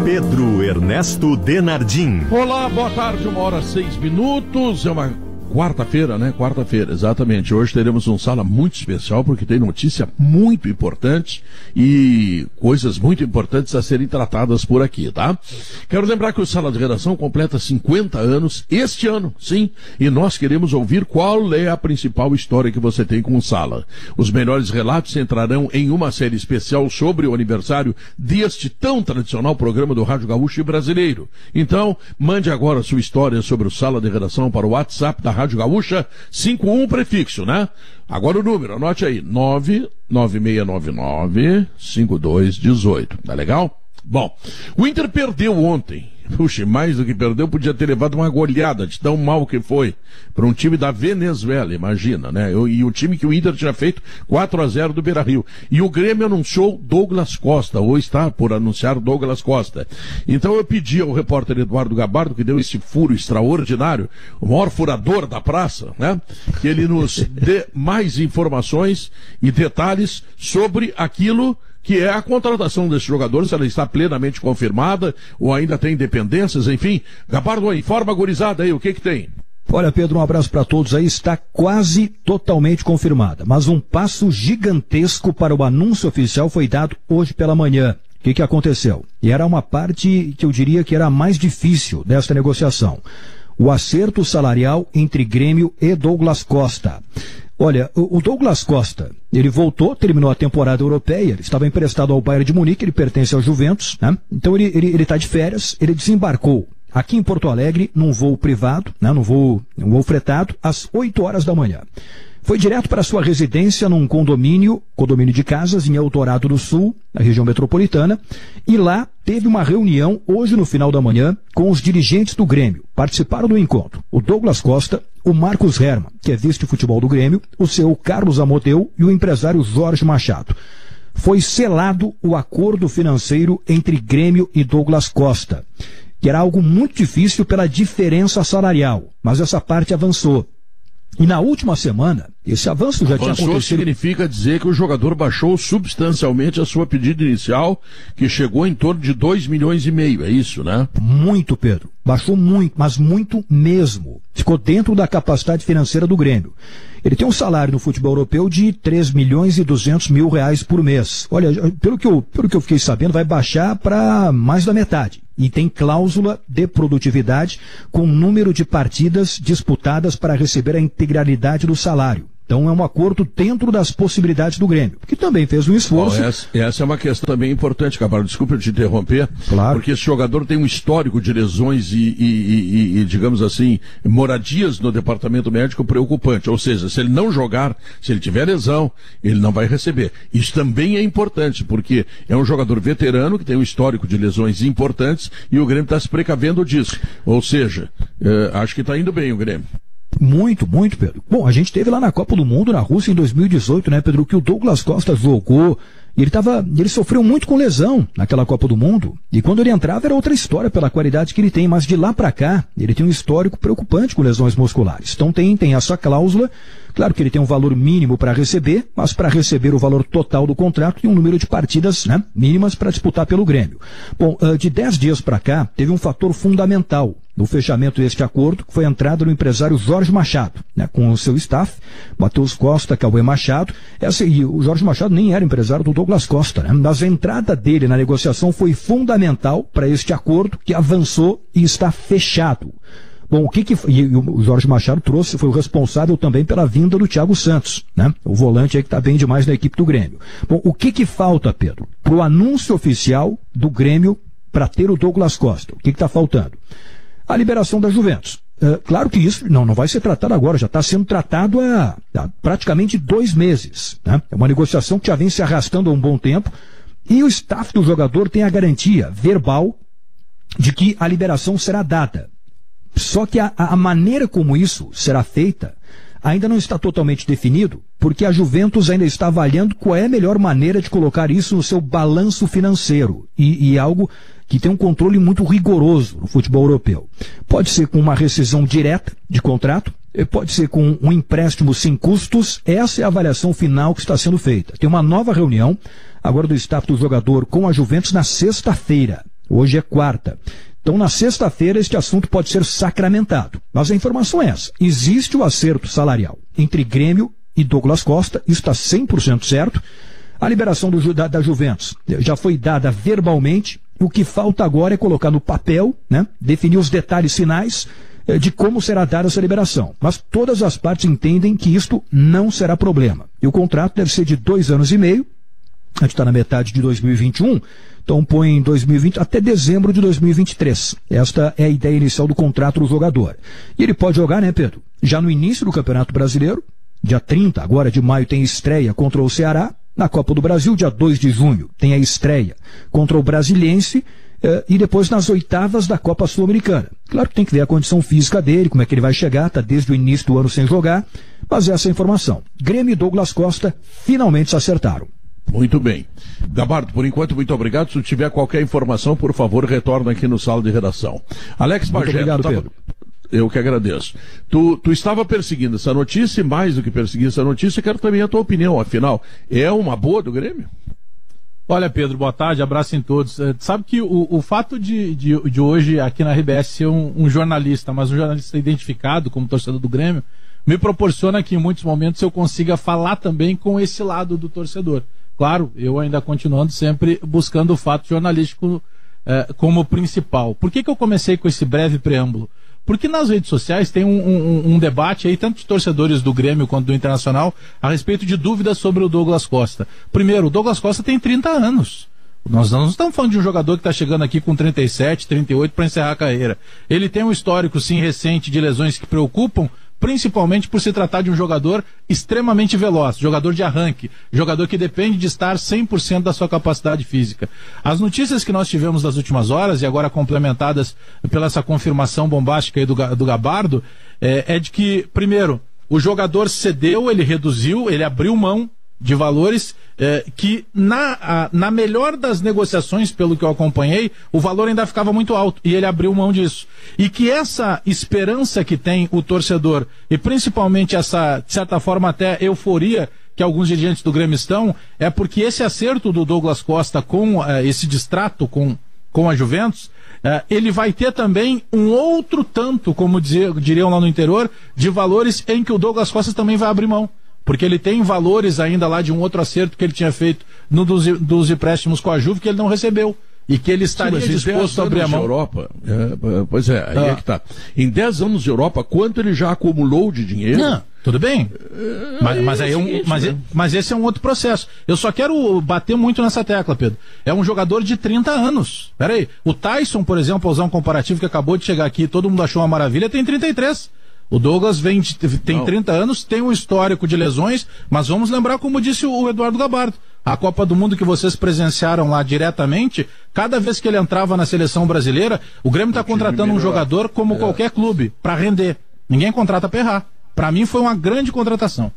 Pedro Ernesto Denardim. Olá, boa tarde, 1h06. É uma quarta-feira, né? Quarta-feira, exatamente. Hoje teremos um sala muito especial porque tem notícia muito importante e coisas muito importantes a serem tratadas por aqui, tá? Quero lembrar que o Sala de Redação completa 50 anos este ano, sim, e nós queremos ouvir qual é a principal história que você tem com o Sala. Os melhores relatos entrarão em uma série especial sobre o aniversário deste tão tradicional programa do Rádio Gaúcho e Brasileiro. Então, mande agora a sua história sobre o Sala de Redação para o WhatsApp da Rádio Gaúcha, 51 prefixo, né? Agora o número, anote aí, 99699-5218, tá legal? Bom, o Inter perdeu ontem. Puxa, mais do que perdeu, podia ter levado uma goleada de tão mal que foi para um time da Venezuela, imagina, né? E o time que o Inter tinha feito 4-0 do Beira-Rio. E o Grêmio anunciou Douglas Costa, ou está por anunciar Douglas Costa. Então eu pedi ao repórter Eduardo Gabardo, que deu esse furo extraordinário, o maior furador da praça, né? Que ele nos dê mais informações e detalhes sobre aquilo que é a contratação desse jogador, se ela está plenamente confirmada ou ainda tem dependências, enfim. Gabardo, informa a gurizada aí, o que tem? Olha, Pedro, um abraço para todos aí, está quase totalmente confirmada, mas um passo gigantesco para o anúncio oficial foi dado hoje pela manhã. O que aconteceu? E era uma parte que eu diria que era a mais difícil desta negociação. O acerto salarial entre Grêmio e Douglas Costa. Olha, o Douglas Costa, ele voltou, terminou a temporada europeia, ele estava emprestado ao Bayern de Munique, ele pertence ao Juventus, né? Então ele está de férias, ele desembarcou aqui em Porto Alegre num voo privado, né? Um voo fretado, às 8 horas da manhã. Foi direto para sua residência num condomínio de casas em Eldorado do Sul, na região metropolitana, e lá teve uma reunião hoje no final da manhã com os dirigentes do Grêmio. Participaram do encontro o Douglas Costa, o Marcos Hermann, que é vice-futebol do Grêmio, o seu Carlos Amodeu e o empresário Jorge Machado. Foi selado o acordo financeiro entre Grêmio e Douglas Costa, que era algo muito difícil pela diferença salarial, mas essa parte avançou. E na última semana, esse avanço já tinha acontecido. Significa dizer que o jogador baixou substancialmente a sua pedida inicial, que chegou em torno de 2,5 milhões, é isso, né? Muito, Pedro. Baixou muito, mas muito mesmo. Ficou dentro da capacidade financeira do Grêmio. Ele tem um salário no futebol europeu de 3.200.000 reais por mês. Olha, pelo que eu fiquei sabendo, vai baixar para mais da metade. E tem cláusula de produtividade com número de partidas disputadas para receber a integralidade do salário. Então é um acordo dentro das possibilidades do Grêmio, que também fez um esforço. Essa é uma questão também importante, Gabardo. Desculpa eu te interromper. Claro. Porque esse jogador tem um histórico de lesões e, digamos assim, moradias no departamento médico preocupante. Ou seja, se ele não jogar, se ele tiver lesão, ele não vai receber. Isso também é importante, porque é um jogador veterano que tem um histórico de lesões importantes e o Grêmio está se precavendo disso. Ou seja, acho que está indo bem o Grêmio. Muito, muito, Pedro. Bom, a gente teve lá na Copa do Mundo, na Rússia, em 2018, né, Pedro, que o Douglas Costa jogou, ele sofreu muito com lesão naquela Copa do Mundo, e quando ele entrava era outra história pela qualidade que ele tem, mas de lá pra cá, ele tem um histórico preocupante com lesões musculares. Então tem essa cláusula, claro que ele tem um valor mínimo para receber, mas para receber o valor total do contrato tem um número de partidas, né, mínimas para disputar pelo Grêmio. Bom, de 10 dias para cá, teve um fator fundamental no fechamento deste acordo, que foi a entrada do empresário Jorge Machado, né, com o seu staff, Matheus Costa, Cauê Machado. E o Jorge Machado nem era empresário do Douglas Costa, né, mas a entrada dele na negociação foi fundamental para este acordo que avançou e está fechado. Bom, e o Jorge Machado foi o responsável também pela vinda do Thiago Santos, né? O volante aí que está bem demais na equipe do Grêmio. Bom, o que falta, Pedro, para o anúncio oficial do Grêmio para ter o Douglas Costa? O que está faltando? A liberação da Juventus. Claro que isso não vai ser tratado agora, já está sendo tratado há praticamente 2 meses, né? É uma negociação que já vem se arrastando há um bom tempo e o staff do jogador tem a garantia verbal de que a liberação será dada. Só que a maneira como isso será feita ainda não está totalmente definido, porque a Juventus ainda está avaliando qual é a melhor maneira de colocar isso no seu balanço financeiro, e algo que tem um controle muito rigoroso no futebol europeu. Pode ser com uma rescisão direta de contrato, pode ser com um empréstimo sem custos. Essa é a avaliação final que está sendo feita. Tem uma nova reunião agora do staff do jogador com a Juventus na sexta-feira. Hoje é quarta. Então, na sexta-feira, este assunto pode ser sacramentado. Mas a informação é essa. Existe o acerto salarial entre Grêmio e Douglas Costa. Isso está 100% certo. A liberação da Juventus já foi dada verbalmente. O que falta agora é colocar no papel, né, definir os detalhes finais de como será dada essa liberação. Mas todas as partes entendem que isto não será problema. E o contrato deve ser de 2 anos e meio. A gente está na metade de 2021, então põe em 2020 até dezembro de 2023. Esta é a ideia inicial do contrato do jogador. E ele pode jogar, né, Pedro? Já no início do Campeonato Brasileiro, dia 30 agora de maio tem estreia contra o Ceará. Na Copa do Brasil, dia 2 de junho, tem a estreia contra o Brasiliense e depois nas oitavas da Copa Sul-Americana. Claro que tem que ver a condição física dele, como é que ele vai chegar, está desde o início do ano sem jogar, mas essa é a informação. Grêmio e Douglas Costa finalmente se acertaram. Muito bem. Gabardo, por enquanto, muito obrigado. Se tiver qualquer informação, por favor, retorna aqui no sala de redação. Alex Bagé. Obrigado, Pedro. Eu que agradeço. Tu estava perseguindo essa notícia, e mais do que perseguir essa notícia, quero também a tua opinião. Afinal, é uma boa do Grêmio? Olha, Pedro, boa tarde, abraço em todos. Sabe que o fato de hoje aqui na RBS ser um jornalista, mas um jornalista identificado como torcedor do Grêmio, me proporciona que em muitos momentos eu consiga falar também com esse lado do torcedor. Claro, eu ainda continuando sempre buscando o fato jornalístico como principal. Por que eu comecei com esse breve preâmbulo? Porque nas redes sociais tem um debate aí, tanto de torcedores do Grêmio quanto do Internacional, a respeito de dúvidas sobre o Douglas Costa. Primeiro, o Douglas Costa tem 30 anos. Nós não estamos falando de um jogador que está chegando aqui com 37, 38 para encerrar a carreira. Ele tem um histórico, sim, recente de lesões que preocupam, principalmente por se tratar de um jogador extremamente veloz, jogador de arranque, jogador que depende de estar 100% da sua capacidade física. As notícias que nós tivemos nas últimas horas, e agora complementadas pela essa confirmação bombástica aí do Gabardo, é de que, primeiro, o jogador cedeu, ele reduziu, ele abriu mão de valores que na melhor das negociações, pelo que eu acompanhei, o valor ainda ficava muito alto e ele abriu mão disso. E que essa esperança que tem o torcedor e principalmente essa, de certa forma, até euforia que alguns dirigentes do Grêmio estão, é porque esse acerto do Douglas Costa com esse distrato com a Juventus, ele vai ter também um outro tanto, como diriam lá no interior, de valores em que o Douglas Costa também vai abrir mão. Porque ele tem valores ainda lá de um outro acerto que ele tinha feito dos empréstimos com a Juve que ele não recebeu. E que ele estaria disposto a abrir a mão. Europa, pois é, aí é que tá. Em 10 anos de Europa, quanto ele já acumulou de dinheiro? Não, tudo bem. Mas esse é um outro processo. Eu só quero bater muito nessa tecla, Pedro. É um jogador de 30 anos. Peraí, o Tyson, por exemplo, para usar um comparativo que acabou de chegar aqui, todo mundo achou uma maravilha, tem 33. O Douglas tem 30 anos, tem um histórico de lesões, mas vamos lembrar, como disse o Eduardo Gabardo, a Copa do Mundo que vocês presenciaram lá diretamente, cada vez que ele entrava na seleção brasileira, o Grêmio está contratando um jogador como qualquer clube, para render. Ninguém contrata para errar. Para mim foi uma grande contratação.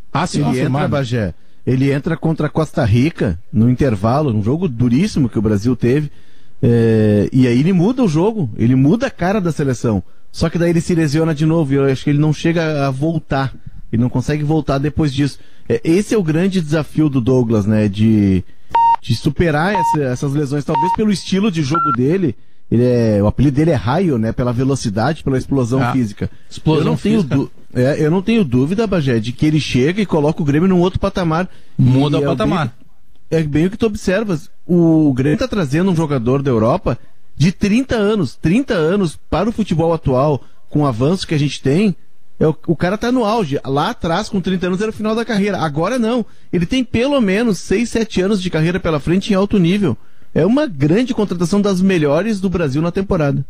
Ele entra contra a Costa Rica no intervalo, um jogo duríssimo que o Brasil teve, e aí ele muda o jogo, ele muda a cara da seleção. Só que daí ele se lesiona de novo e eu acho que ele não chega a voltar. Ele não consegue voltar depois disso. Esse é o grande desafio do Douglas, né? De superar essas lesões, talvez pelo estilo de jogo dele. O apelido dele é raio, né? Pela velocidade, pela explosão física. Eu não tenho dúvida, Bagé, de que ele chega e coloca o Grêmio num outro patamar. Muda o patamar. É bem o que tu observas. O Grêmio está trazendo um jogador da Europa de 30 anos para o futebol atual, com o avanço que a gente tem. O cara tá no auge. Lá atrás, com 30 anos, era o final da carreira. Agora não. Ele tem pelo menos 6, 7 anos de carreira pela frente em alto nível. É uma grande contratação, das melhores do Brasil na temporada.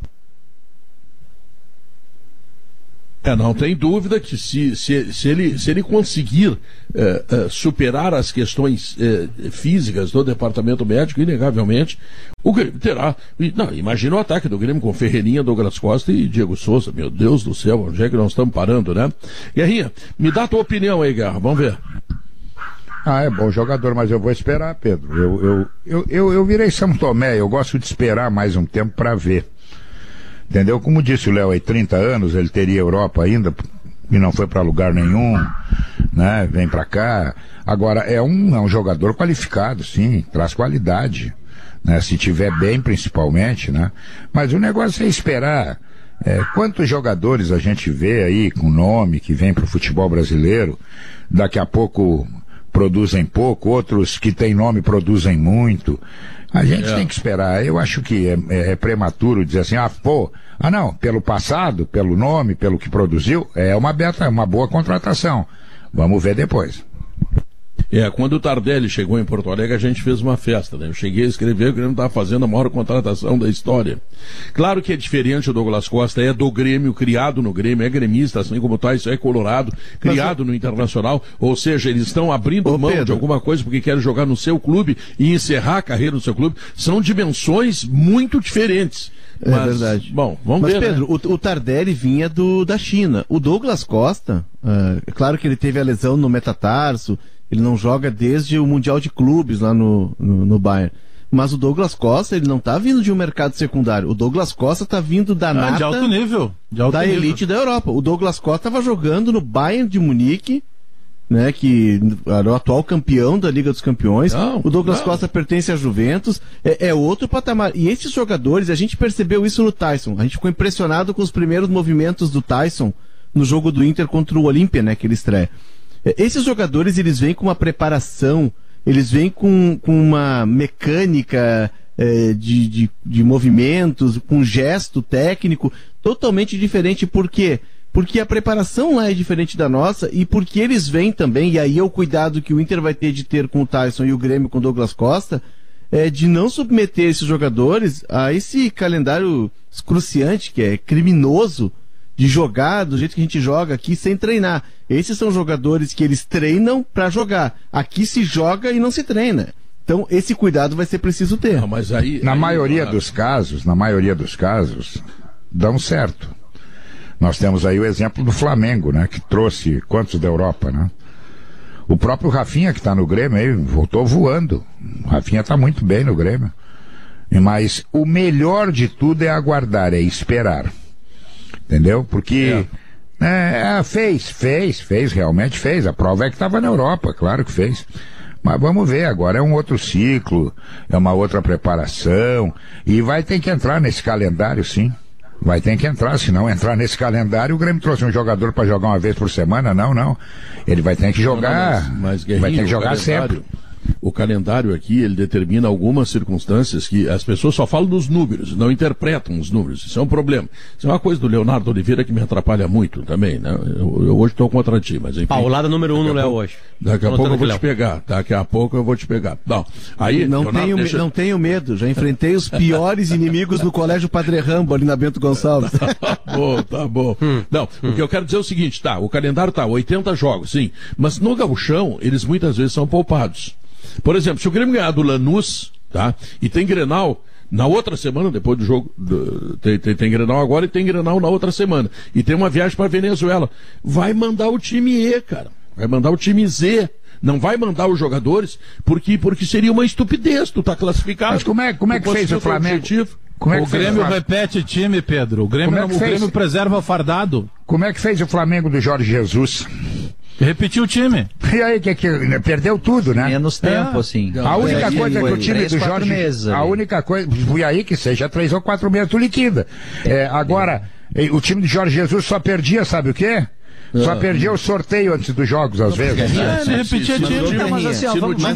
Não tem dúvida que se ele conseguir superar as questões físicas do departamento médico, inegavelmente, o Grêmio terá. Imagina o ataque do Grêmio com Ferreirinha, Douglas Costa e Diego Souza. Meu Deus do céu, onde é que nós estamos parando, né? Guerrinha, me dá a tua opinião aí, Guerra, vamos ver. É bom jogador, mas eu vou esperar, Pedro. Eu virei São Tomé, eu gosto de esperar mais um tempo para ver. Entendeu? Como disse o Léo aí, 30 anos, ele teria Europa ainda e não foi para lugar nenhum, né? Vem para cá. Agora, é um jogador qualificado, sim, traz qualidade, né? Se tiver bem, principalmente, né? Mas o negócio é esperar. Quantos jogadores a gente vê aí com nome que vem pro futebol brasileiro, daqui a pouco produzem pouco, outros que têm nome produzem muito. A gente tem que esperar. Eu acho que é prematuro dizer assim, não, pelo passado, pelo nome, pelo que produziu, é uma boa contratação. Vamos ver depois. Quando o Tardelli chegou em Porto Alegre, a gente fez uma festa, né? Eu cheguei a escrever que o Grêmio estava fazendo a maior contratação da história. Claro que é diferente, o Douglas Costa é do Grêmio, criado no Grêmio, é gremista, assim como o Tyson é colorado, criado no Internacional, ou seja, eles estão abrindo mão de alguma coisa porque querem jogar no seu clube e encerrar a carreira no seu clube. São dimensões muito diferentes. É verdade. Bom, vamos ver. Mas, Pedro, né? o Tardelli vinha da China. O Douglas Costa, é claro que ele teve a lesão no metatarso, ele não joga desde o Mundial de Clubes lá no Bayern. Mas o Douglas Costa, ele não tá vindo de um mercado secundário. O Douglas Costa tá vindo da nata, de alto nível. Da elite da Europa. O Douglas Costa estava jogando no Bayern de Munique, né, que era o atual campeão da Liga dos Campeões. O Douglas Costa pertence à Juventus. É outro patamar. E esses jogadores, a gente percebeu isso no Tyson. A gente ficou impressionado com os primeiros movimentos do Tyson no jogo do Inter contra o Olímpia, né, que ele estreia. Esses jogadores, eles vêm com uma preparação, eles vêm com uma mecânica de movimentos, com gesto técnico totalmente diferente. Por quê? Porque a preparação lá é diferente da nossa e porque eles vêm também, e aí é o cuidado que o Inter vai ter de ter com o Tyson e o Grêmio com o Douglas Costa, de não submeter esses jogadores a esse calendário excruciante, que é criminoso, de jogar do jeito que a gente joga aqui sem treinar. Esses são jogadores que eles treinam para jogar. Aqui se joga e não se treina. Então esse cuidado vai ser preciso ter. Não, mas na maioria dos casos, dão certo. Nós temos aí o exemplo do Flamengo, né, que trouxe quantos da Europa, né? O próprio Rafinha, que está no Grêmio aí, voltou voando. O Rafinha está muito bem no Grêmio. Mas o melhor de tudo é aguardar, é esperar. Entendeu? Porque realmente fez. A prova é que estava na Europa, claro que fez. Mas vamos ver, agora é um outro ciclo, é uma outra preparação, e vai ter que entrar nesse calendário, sim. Vai ter que entrar, se não entrar nesse calendário, o Grêmio trouxe um jogador para jogar uma vez por semana, não. Ele vai ter que jogar, mas vai ter que jogar sempre. O calendário aqui, ele determina algumas circunstâncias que as pessoas só falam dos números, não interpretam os números. Isso é um problema. Isso é uma coisa do Leonardo Oliveira que me atrapalha muito também, né? Eu hoje estou contra ti, mas enfim. Paulada número 1 no Léo hoje. Daqui a pouco eu vou te pegar. Não, aí, não tenho medo. Já enfrentei os piores inimigos no Colégio Padre Rambo, ali na Bento Gonçalves. Tá bom. Não, o que eu quero dizer é o seguinte, o calendário 80 jogos, sim. Mas no gauchão, eles muitas vezes são poupados. Por exemplo, se o Grêmio ganhar do Lanús, e tem Grenal na outra semana, depois do jogo, tem Grenal agora e tem Grenal na outra semana, e tem uma viagem para Venezuela, vai mandar o time E, cara, vai mandar o time Z, não vai mandar os jogadores, porque seria uma estupidez, tu tá classificado. Mas como é que fez o Flamengo? O Grêmio repete time, Pedro, o Grêmio preserva o fardado. Como é que fez o Flamengo do Jorge Jesus? Repetiu o time. E aí, que perdeu tudo, né? Menos tempo, assim. A única coisa que o time do Jorge... A única coisa... Fui aí que seja 3 ou 4 meses, tu liquida. Agora, o time de Jorge Jesus só perdia, sabe o quê? Só perdia o sorteio antes dos jogos, às vezes. Ele repetia time, mas assim,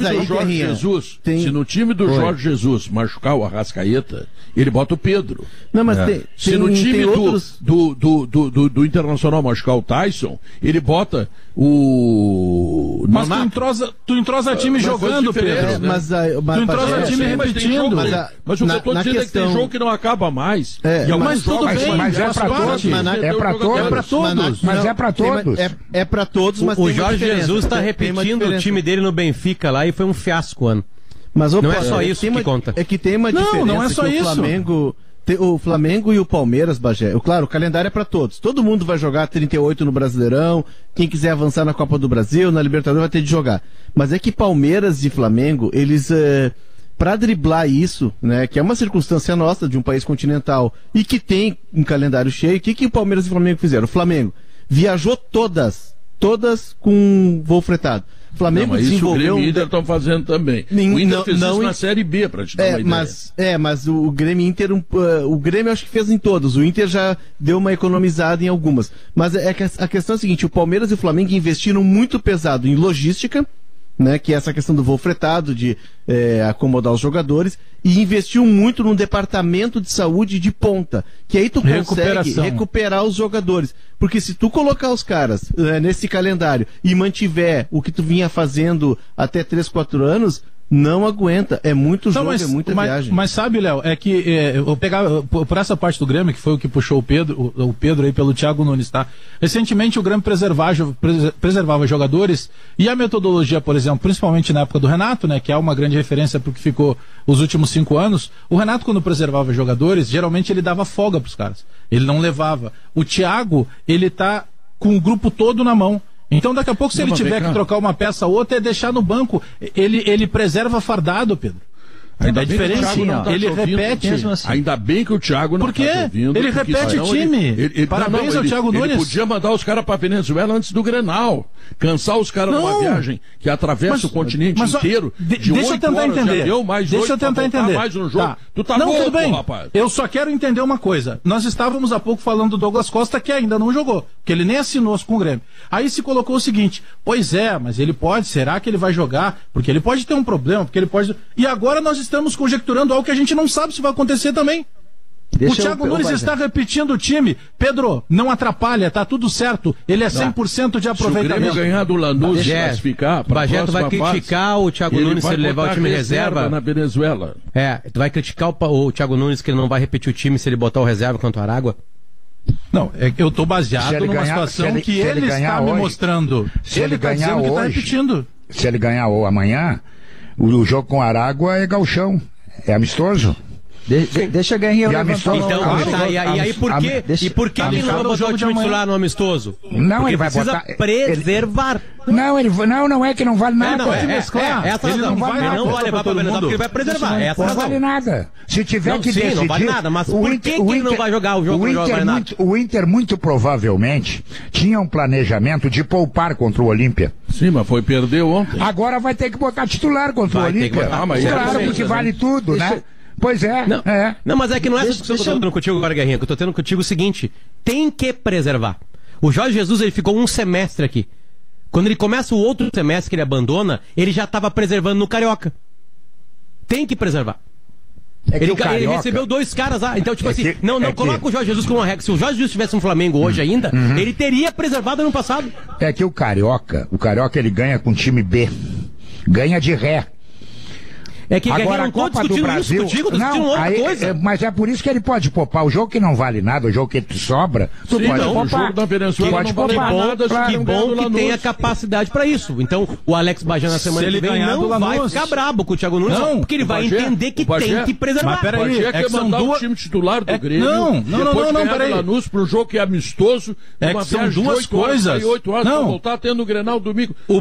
se no time do Jorge Jesus machucar o Arrascaeta, ele bota o Pedro. Não, mas se no time do Internacional machucar o Tyson, ele bota o... Mas tu entrosa time jogando, Pedro. Tu entrosa time repetindo. Mas o que eu tô dizendo é que tem jogo que não acaba mais. Mas tudo bem, mas é pra todos. Mas é pra todos. É pra todos, mas o Jorge Jesus está repetindo o time dele no Benfica lá e foi um fiasco, ano. Mas não é só isso que conta. É que tem uma diferença. Não é só isso. O Flamengo e o Palmeiras, Bagé. Claro, o calendário é pra todos. Todo mundo vai jogar 38 no Brasileirão. Quem quiser avançar na Copa do Brasil, na Libertadores, vai ter de jogar. Mas é que Palmeiras e Flamengo, eles... Para driblar isso, né, que é uma circunstância nossa de um país continental e que tem um calendário cheio, o que o Palmeiras e o Flamengo fizeram? O Flamengo viajou todas com voo fretado. Flamengo Isso o desenvolveu... Grêmio e o Inter estão fazendo também. O Inter fez isso na Série B, para te dar uma ideia. Mas o Grêmio e Inter, o Grêmio acho que fez em todos. O Inter já deu uma economizada em algumas. Mas a questão é a seguinte, o Palmeiras e o Flamengo investiram muito pesado em logística, né, que é essa questão do voo fretado, de acomodar os jogadores, e investiu muito num departamento de saúde de ponta, que aí tu consegue recuperar os jogadores. Porque se tu colocar os caras nesse calendário e mantiver o que tu vinha fazendo até 3, 4 anos, não aguenta, é muito jogo, é muita viagem. Mas sabe, Léo, é que eu vou pegar por essa parte do Grêmio, que foi o que puxou o Pedro aí pelo Thiago Nunes, tá? Recentemente o Grêmio preservava jogadores, e a metodologia, por exemplo, principalmente na época do Renato, né, que é uma grande referência pro que ficou os últimos 5 anos, o Renato, quando preservava jogadores, geralmente ele dava folga pros caras, ele não levava. O Thiago, ele tá com o grupo todo na mão. Então daqui a pouco, se ele tiver que trocar uma peça ou outra, é deixar no banco. Ele preserva fardado, Pedro. Ainda é diferente, ele repete. Assim. Ainda bem que o Thiago não está ouvindo. Ele repete o time. Parabéns ao Thiago Nunes. Ele podia mandar os caras para Venezuela antes do Grenal. Cansar os caras numa viagem que atravessa o continente inteiro. Deixa eu tentar entender. Deixa eu tentar entender. Mais um jogo. Tá. Tu tá não, louco, tudo bem. Rapaz. Eu só quero entender uma coisa. Nós estávamos há pouco falando do Douglas Costa, que ainda não jogou, que ele nem assinou com o Grêmio. Aí se colocou o seguinte: pois é, mas ele pode, será que ele vai jogar? Porque ele pode ter um problema, porque ele pode. E agora nós estamos conjecturando algo que a gente não sabe se vai acontecer também. O Thiago Nunes está repetindo o time. Pedro, não atrapalha, tá tudo certo. Ele é 100% de aproveitamento. Se o Grêmio ganhar do Lanús e classificar, o Bajeto vai criticar o Thiago Nunes se ele levar o time reserva na Venezuela. Tu vai criticar o Thiago Nunes que ele não vai repetir o time se ele botar o reserva contra o Aragua? Não, eu estou baseado numa situação que ele está me mostrando. Se ele ganhar hoje, tá repetindo. Se ele ganhar amanhã, o jogo com o Aragua é gauchão. É amistoso. Deixa Guerrinha levantar. Então, e aí por que ele não vai botar o time titular no amistoso? Não, porque ele vai precisa botar preservar. Não é que não vale nada. Essa ele razão. não vale nada. Não vai levar pra Venezuela porque ele vai preservar. Essa não vale nada. Se tiver que decidir... não vale nada, mas por que ele não vai jogar o jogo que não vale nada? O Inter, muito provavelmente, tinha um planejamento de poupar contra o Olímpia. Sim, mas foi perder ontem. Agora vai ter que botar titular contra o Olímpia. Claro, porque vale tudo, né? Pois é. Não, mas é que não é essa discussão que eu tô tendo contigo agora, Guerrinha, que eu tô tendo contigo o seguinte: tem que preservar. O Jorge Jesus, ele ficou um semestre aqui. Quando ele começa o outro semestre que ele abandona, ele já estava preservando no Carioca. Tem que preservar. Ele recebeu 2 caras lá. Então, tipo coloca o Jorge Jesus como uma regra. Se o Jorge Jesus tivesse um Flamengo hoje ainda, ele teria preservado no passado. É que o Carioca ele ganha com time B. Ganha de ré. É que agora a Copa do Brasil, tô discutindo outra coisa. Mas é por isso que ele pode poupar. O jogo que não vale nada, o jogo que te sobra, tu pode poupar. O jogo da Venezuela pode poupar. Que bom que tem a capacidade para isso. Então, o Alex Bagé na semana que vem não vai ficar brabo com o Thiago Nunes, porque ele vai entender que tem que preservar. Mas peraí, é que mandar o time titular do Grêmio. Não, peraí. Lanús pro jogo que é amistoso. É que são duas coisas. 8 horas pra voltar tendo o Grenal domingo. O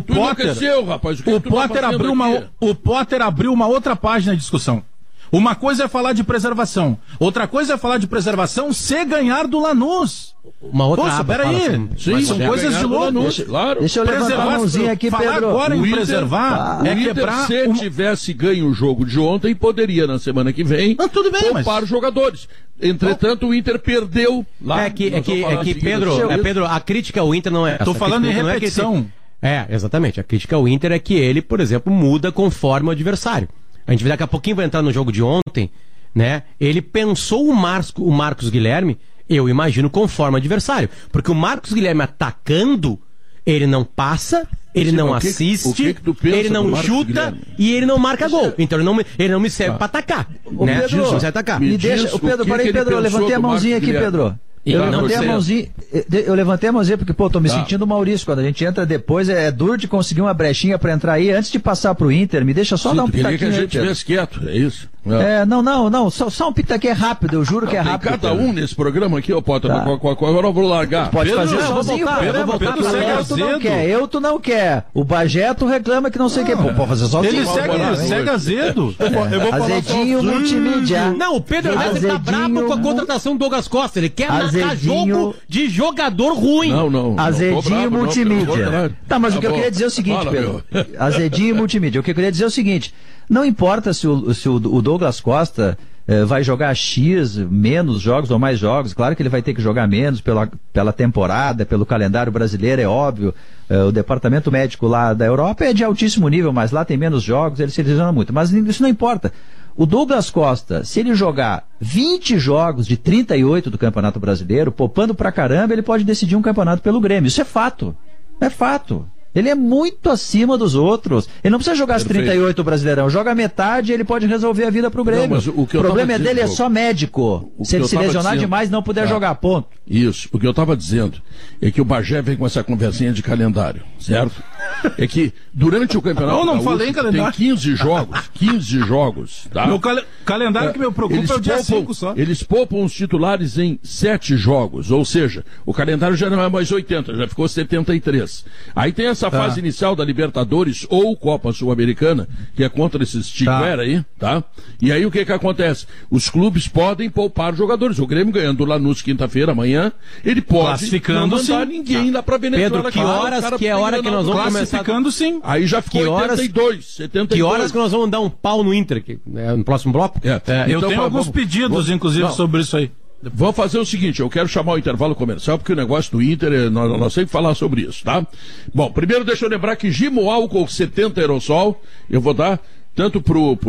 Potter abriu uma outra página de discussão. Uma coisa é falar de preservação, outra coisa é falar de preservação se ganhar do Lanús. Uma outra aba, peraí. Sim, são coisas de louco. Claro. Deixa eu levantar a mãozinha aqui, Pedro. Falar agora em preservar é quebrar... Se tivesse ganho o jogo de ontem, poderia na semana que vem poupar os jogadores. Entretanto, o Inter perdeu lá. É que Pedro, a crítica ao Inter não é... Tô falando em repetição. Exatamente. A crítica ao Inter é que ele, por exemplo, muda conforme o adversário. A gente daqui a pouquinho vai entrar no jogo de ontem, né? Ele pensou o Marcos Guilherme, eu imagino, conforme o adversário. Porque o Marcos Guilherme atacando, ele não passa, ele não assiste, ele não chuta e ele não marca gol. Então ele não me serve para atacar. Né? Pedro, não serve atacar. Pedro, eu levantei a mãozinha aqui, Pedro. Eu levantei a mãozinha porque, tô me sentindo o Maurício. Quando a gente entra depois, é duro de conseguir uma brechinha pra entrar aí. Antes de passar pro Inter, me deixa só dar um pitaquinho. Que a gente estivesse quieto, é isso? Não. Só um pitaquinho, é rápido, eu juro que é rápido. Cada um nesse programa aqui, Potter, agora eu vou largar. Pode fazer sozinho, tu não quer. O Bajeto reclama que não sei o que. Pode fazer sozinho. Ele segue azedo. Azedinho multimídia. Não, o Pedro tá bravo com a contratação do Douglas Costa. Ele quer nada. marcar jogo de jogador ruim. Não. Azedinho multimídia. Tá, mas o que eu queria dizer é o seguinte, Pedro. Azedinho multimídia. O que eu queria dizer é o seguinte, não importa se o Douglas Costa vai jogar X, menos jogos ou mais jogos, claro que ele vai ter que jogar menos pela temporada, pelo calendário brasileiro, é óbvio, o departamento médico lá da Europa é de altíssimo nível, mas lá tem menos jogos, ele se lesiona muito, mas isso não importa. O Douglas Costa, se ele jogar 20 jogos de 38 do Campeonato Brasileiro, poupando pra caramba, ele pode decidir um campeonato pelo Grêmio, isso é fato, Ele é muito acima dos outros. Ele não precisa jogar as 38 do Brasileirão. Joga metade e ele pode resolver a vida pro Grêmio. Não, o problema dele é só médico. Se ele se lesionar demais, não puder jogar, ponto. Isso. O que eu estava dizendo é que o Bagé vem com essa conversinha de calendário, certo? É que durante o campeonato não falei em calendário. Tem 15 jogos, tá? Meu calendário que me preocupa é o dia 5 só. Eles poupam os titulares em 7 jogos, ou seja, o calendário já não é mais 80, já ficou 73. Aí tem essa fase inicial da Libertadores ou Copa Sul-Americana, que é contra esses Tiguera aí, tá? E aí o que acontece? Os clubes podem poupar jogadores. O Grêmio ganhando lá nos quinta-feira, amanhã, ele pode não mandar ninguém lá pra Venezuela. Pedro, que hora que nós vamos começar? Classificando sim. Aí já ficou 72. Que horas que nós vamos dar um pau no Inter, no próximo bloco? Eu tenho alguns pedidos, inclusive, sobre isso aí. Vamos fazer o seguinte, eu quero chamar o intervalo comercial, porque o negócio do Inter, nós sempre falar sobre isso, tá? Bom, primeiro deixa eu lembrar que Gimo Álcool 70 Aerosol, eu vou dar tanto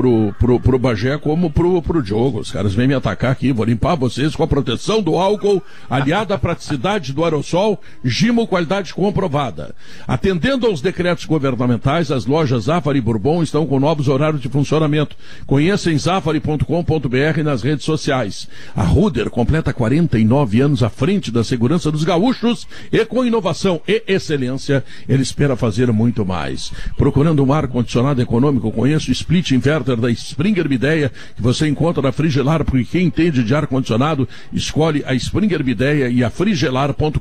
pro Bagé como pro Diogo. Os caras vêm me atacar aqui, vou limpar vocês com a proteção do álcool, aliada à praticidade do aerossol, Gimo, qualidade comprovada. Atendendo aos decretos governamentais, as lojas Zafari e Bourbon estão com novos horários de funcionamento. Conheça em zafari.com.br nas redes sociais. A Ruder completa 49 anos à frente da segurança dos gaúchos e com inovação e excelência, ele espera fazer muito mais. Procurando um ar-condicionado econômico, conheça o Split Inverter da Springer Midea, que você encontra na Frigelar, porque quem entende de ar-condicionado escolhe a Springer Midea e a frigelar.com.br.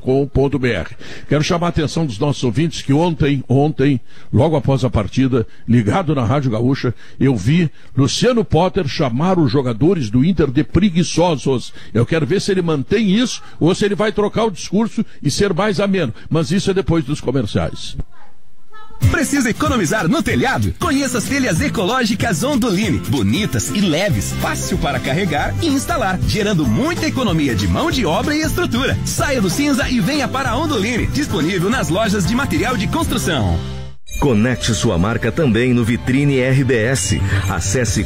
Quero chamar a atenção dos nossos ouvintes que ontem, logo após a partida, ligado na Rádio Gaúcha, eu vi Luciano Potter chamar os jogadores do Inter de preguiçosos. Eu quero ver se ele mantém isso ou se ele vai trocar o discurso e ser mais ameno. Mas isso é depois dos comerciais. Precisa economizar no telhado? Conheça as telhas ecológicas Onduline. Bonitas e leves, fácil para carregar e instalar, gerando muita economia de mão de obra e estrutura. Saia do cinza e venha para a Onduline. Disponível nas lojas de material de construção. Conecte sua marca também no Vitrine RBS. Acesse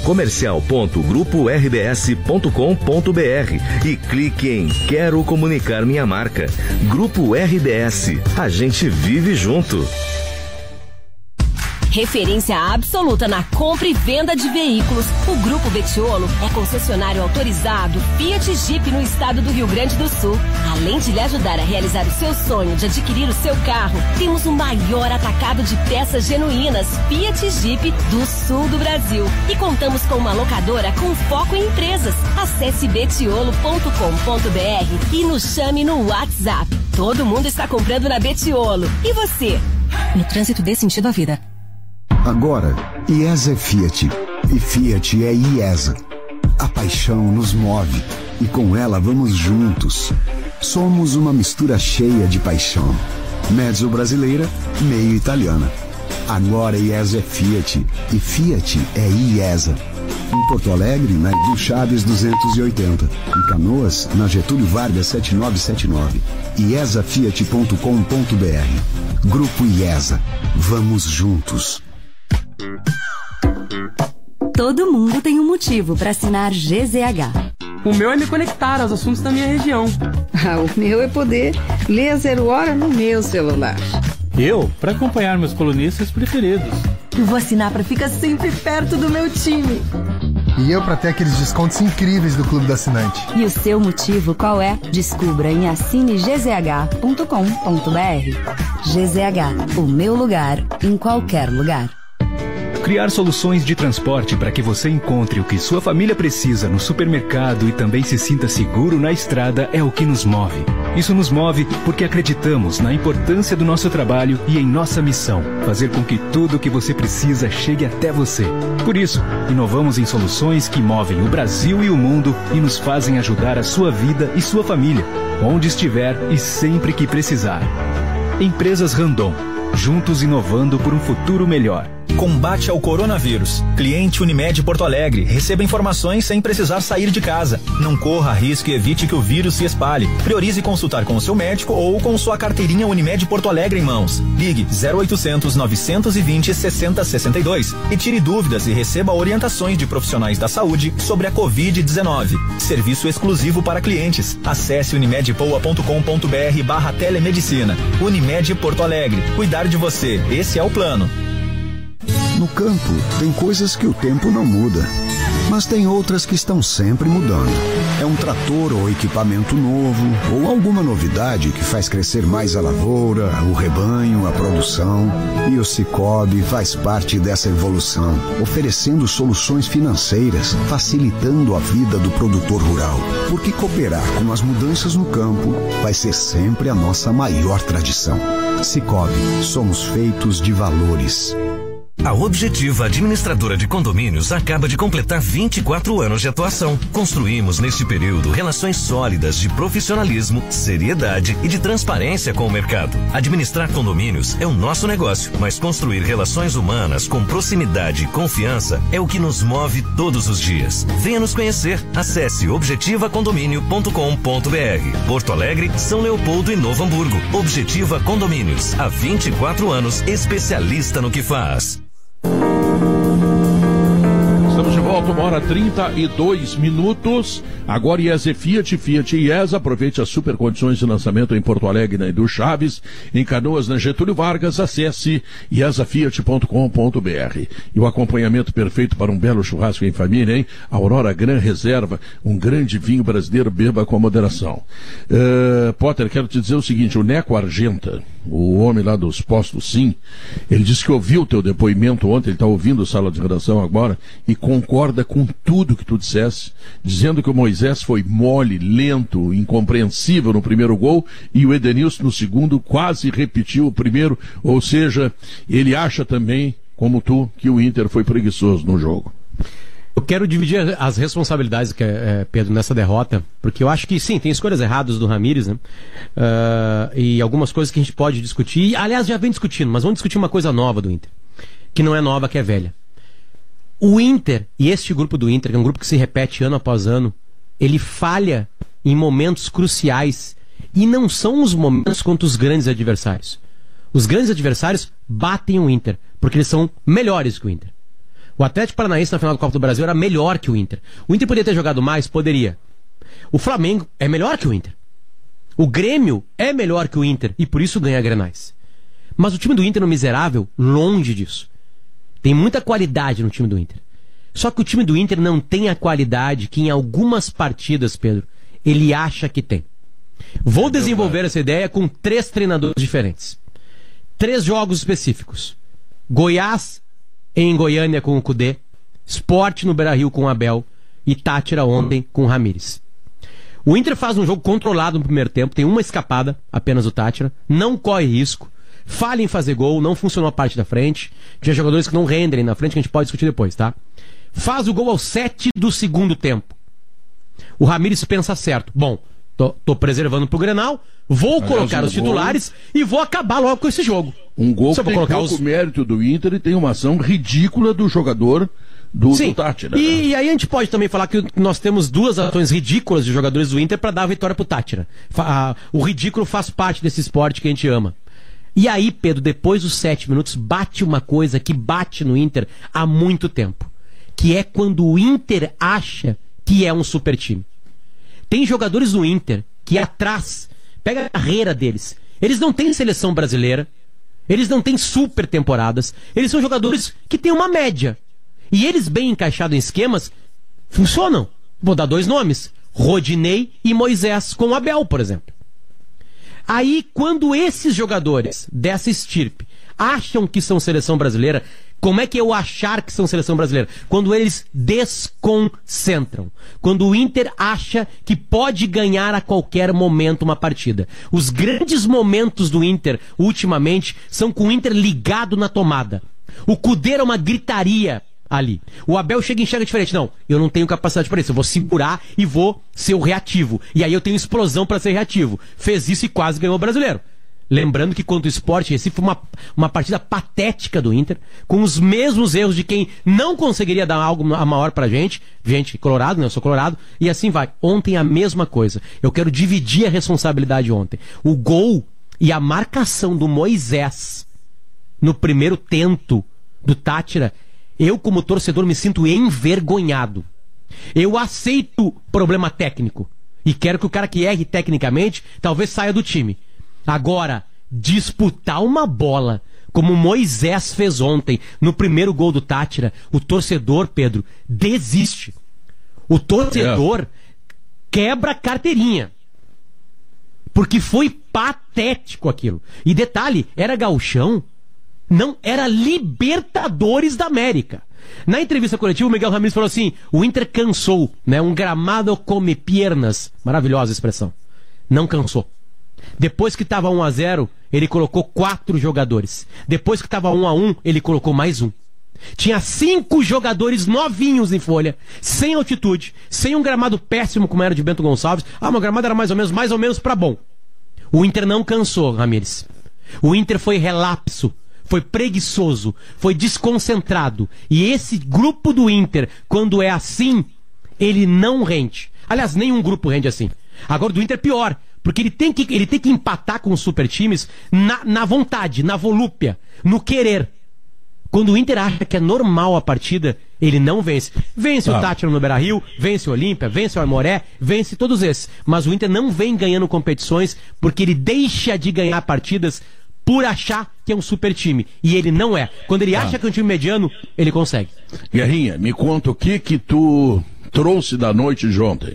comercial.grupo-rbs.com.br e clique em Quero comunicar minha marca. Grupo RBS. A gente vive junto. Referência absoluta na compra e venda de veículos, o Grupo Betiolo é concessionário autorizado Fiat Jeep no estado do Rio Grande do Sul. Além de lhe ajudar a realizar o seu sonho de adquirir o seu carro, temos o maior atacado de peças genuínas Fiat Jeep do sul do Brasil. E contamos com uma locadora com foco em empresas. Acesse betiolo.com.br e nos chame no WhatsApp. Todo mundo está comprando na Betiolo. E você? No trânsito dê sentido à vida. Agora, IESA é Fiat e Fiat é IESA. A paixão nos move e com ela vamos juntos. Somos uma mistura cheia de paixão. Mezzo brasileira, meio italiana. Agora IESA é Fiat e Fiat é IESA. Em Porto Alegre, na Edu Chaves 280. Em Canoas, na Getúlio Vargas 7979. IESAFiat.com.br. Grupo IESA. Vamos juntos. Todo mundo tem um motivo para assinar GZH. O meu é me conectar aos assuntos da minha região. O meu é poder ler a 0 hora no meu celular. Eu, para acompanhar meus colunistas preferidos. Eu vou assinar para ficar sempre perto do meu time. E eu para ter aqueles descontos incríveis do Clube do Assinante. E o seu motivo qual é? Descubra em assinegzh.com.br. GZH, o meu lugar em qualquer lugar. Criar soluções de transporte para que você encontre o que sua família precisa no supermercado e também se sinta seguro na estrada é o que nos move. Isso nos move porque acreditamos na importância do nosso trabalho e em nossa missão, fazer com que tudo o que você precisa chegue até você. Por isso, inovamos em soluções que movem o Brasil e o mundo e nos fazem ajudar a sua vida e sua família, onde estiver e sempre que precisar. Empresas Randon, juntos inovando por um futuro melhor. Combate ao coronavírus. Cliente Unimed Porto Alegre. Receba informações sem precisar sair de casa. Não corra risco e evite que o vírus se espalhe. Priorize consultar com o seu médico ou com sua carteirinha Unimed Porto Alegre em mãos. Ligue 0800 920 6062 e tire dúvidas e receba orientações de profissionais da saúde sobre a Covid-19. Serviço exclusivo para clientes. Acesse unimedpoa.com.br/telemedicina. Unimed Porto Alegre. Cuidar de você. Esse é o plano. No campo, tem coisas que o tempo não muda, mas tem outras que estão sempre mudando. É um trator ou equipamento novo, ou alguma novidade que faz crescer mais a lavoura, o rebanho, a produção. E o Sicoob faz parte dessa evolução, oferecendo soluções financeiras, facilitando a vida do produtor rural. Porque cooperar com as mudanças no campo vai ser sempre a nossa maior tradição. Sicoob, somos feitos de valores. A Objetiva Administradora de Condomínios acaba de completar 24 anos de atuação. Construímos neste período relações sólidas de profissionalismo, seriedade e de transparência com o mercado. Administrar condomínios é o nosso negócio, mas construir relações humanas com proximidade e confiança é o que nos move todos os dias. Venha nos conhecer. Acesse objetivacondomínio.com.br. Porto Alegre, São Leopoldo e Novo Hamburgo. Objetiva Condomínios. Há 24 anos, especialista no que faz. Estamos de volta, 1h32. Agora IESA Fiat e IESA. Aproveite as super condições de lançamento em Porto Alegre, na Edu Chaves, em Canoas, na Getúlio Vargas. Acesse iesafiat.com.br. E o acompanhamento perfeito para um belo churrasco em família, hein? Aurora Gran Reserva, um grande vinho brasileiro, beba com moderação. Potter, quero te dizer o seguinte, o Neco Argenta, o homem lá dos postos Sim, ele disse que ouviu o teu depoimento ontem, ele está ouvindo a sala de redação agora e concorda com tudo que tu dissesse, dizendo que o Moisés foi mole, lento, incompreensível no primeiro gol e o Edenilson no segundo quase repetiu o primeiro, ou seja, ele acha também, como tu, que o Inter foi preguiçoso no jogo. Eu quero dividir as responsabilidades, Pedro, nessa derrota, porque eu acho que sim, tem escolhas erradas do Ramires, né? E algumas coisas que a gente pode discutir, aliás, já vem discutindo, mas vamos discutir uma coisa nova do Inter, que não é nova, que é velha. O Inter, e este grupo do Inter, que é um grupo que se repete ano após ano, ele falha em momentos cruciais, e não são os momentos contra os grandes adversários. Os grandes adversários batem o Inter, porque eles são melhores que o Inter. O Atlético Paranaense na final do Copa do Brasil era melhor que o Inter. O Inter poderia ter jogado mais? Poderia. O Flamengo é melhor que o Inter. O Grêmio é melhor que o Inter e por isso ganha Grenais. Mas o time do Inter é um miserável, longe disso. Tem muita qualidade no time do Inter. Só que o time do Inter não tem a qualidade que em algumas partidas, Pedro, ele acha que tem. Vou desenvolver essa ideia com 3 treinadores diferentes. 3 jogos específicos. Goiás em Goiânia com o Cudê, Sport no Beira-Rio com o Abel e Tátira ontem com o Ramires. O Inter faz um jogo controlado no primeiro tempo, tem uma escapada, apenas o Tátira, não corre risco, falha em fazer gol, não funcionou a parte da frente, tinha jogadores que não rendem na frente, que a gente pode discutir depois, tá? Faz o gol aos 7 do segundo tempo. O Ramires pensa certo, bom, tô preservando pro Grenal, vou colocar os titulares e vou acabar logo com esse jogo. Um gol que tem pouco mérito do Inter e tem uma ação ridícula do jogador do Tátira. E aí a gente pode também falar que nós temos 2 ações ridículas de jogadores do Inter para dar a vitória pro Tátira. O ridículo faz parte desse esporte que a gente ama. E aí, Pedro, depois dos 7 minutos, bate uma coisa que bate no Inter há muito tempo. Que é quando o Inter acha que é um super time. Tem jogadores do Inter que atrás, pega a carreira deles, eles não têm seleção brasileira, eles não têm super temporadas, eles são jogadores que têm uma média. E eles, bem encaixados em esquemas, funcionam. Vou dar 2 nomes, Rodinei e Moisés com o Abel, por exemplo. Aí, quando esses jogadores dessa estirpe acham que são seleção brasileira, Como é que eu achar que são seleção brasileira? Quando eles desconcentram. Quando o Inter acha que pode ganhar a qualquer momento uma partida. Os grandes momentos do Inter, ultimamente, são com o Inter ligado na tomada. O Cudê era uma gritaria ali. O Abel chega e enxerga diferente. Não, eu não tenho capacidade para isso. Eu vou segurar e vou ser o reativo. E aí eu tenho explosão para ser reativo. Fez isso e quase ganhou o Brasileiro. Lembrando que contra o Sport Recife foi uma partida patética do Inter, com os mesmos erros de quem não conseguiria dar algo a maior pra gente. Gente, colorado, né? Eu sou colorado. E assim vai. Ontem a mesma coisa. Eu quero dividir a responsabilidade ontem. O gol e a marcação do Moisés no primeiro tento do Tátira, eu como torcedor me sinto envergonhado. Eu aceito problema técnico. E quero que o cara que erre tecnicamente talvez saia do time. Agora, disputar uma bola como Moisés fez ontem no primeiro gol do Tátira, o torcedor, Pedro, desiste. O torcedor quebra a carteirinha. Porque foi patético aquilo. E detalhe, era gauchão? Não, era Libertadores da América. Na entrevista coletiva, o Miguel Ramírez falou assim, o Inter cansou, né? Um gramado come piernas. Maravilhosa expressão. Não cansou. Depois que estava 1-0, ele colocou 4 jogadores. Depois que estava 1-1, ele colocou mais um. Tinha 5 jogadores novinhos em folha, sem altitude, sem um gramado péssimo como era de Bento Gonçalves. Ah, meu gramado era mais ou menos para bom. O Inter não cansou, Ramírez. O Inter foi relapso, foi preguiçoso, foi desconcentrado. E esse grupo do Inter, quando é assim, ele não rende. Aliás, nenhum grupo rende assim. Agora do Inter pior. Porque ele tem que empatar com os super times na vontade, na volúpia, no querer. Quando o Inter acha que é normal a partida, ele não vence. Vence o Tátira no Beira-Rio, vence o Olímpia, vence o Aimoré, vence todos esses. Mas o Inter não vem ganhando competições porque ele deixa de ganhar partidas por achar que é um super time. E ele não é. Quando ele acha que é um time mediano, ele consegue. Guerrinha, me conta o que tu trouxe da noite de ontem.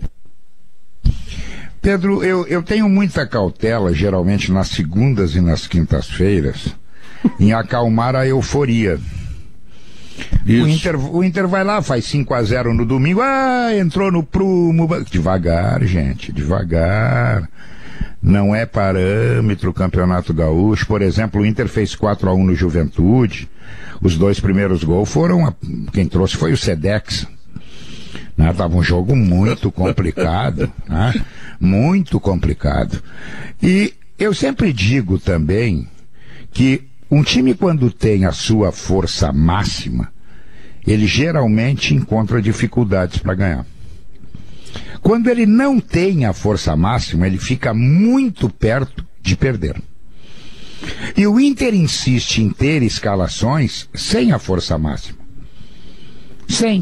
Pedro, eu tenho muita cautela, geralmente nas segundas e nas quintas-feiras, em acalmar a euforia. O Inter vai lá, faz 5-0 no domingo, entrou no prumo. Devagar, gente, devagar. Não é parâmetro o Campeonato Gaúcho. Por exemplo, o Inter fez 4-1 no Juventude. Os 2 primeiros gols foram, quem trouxe foi o Sedex. Tava um jogo muito complicado, né? Muito complicado. E eu sempre digo também que um time, quando tem a sua força máxima, ele geralmente encontra dificuldades para ganhar. Quando ele não tem a força máxima, ele fica muito perto de perder. E o Inter insiste em ter escalações sem a força máxima. Sem.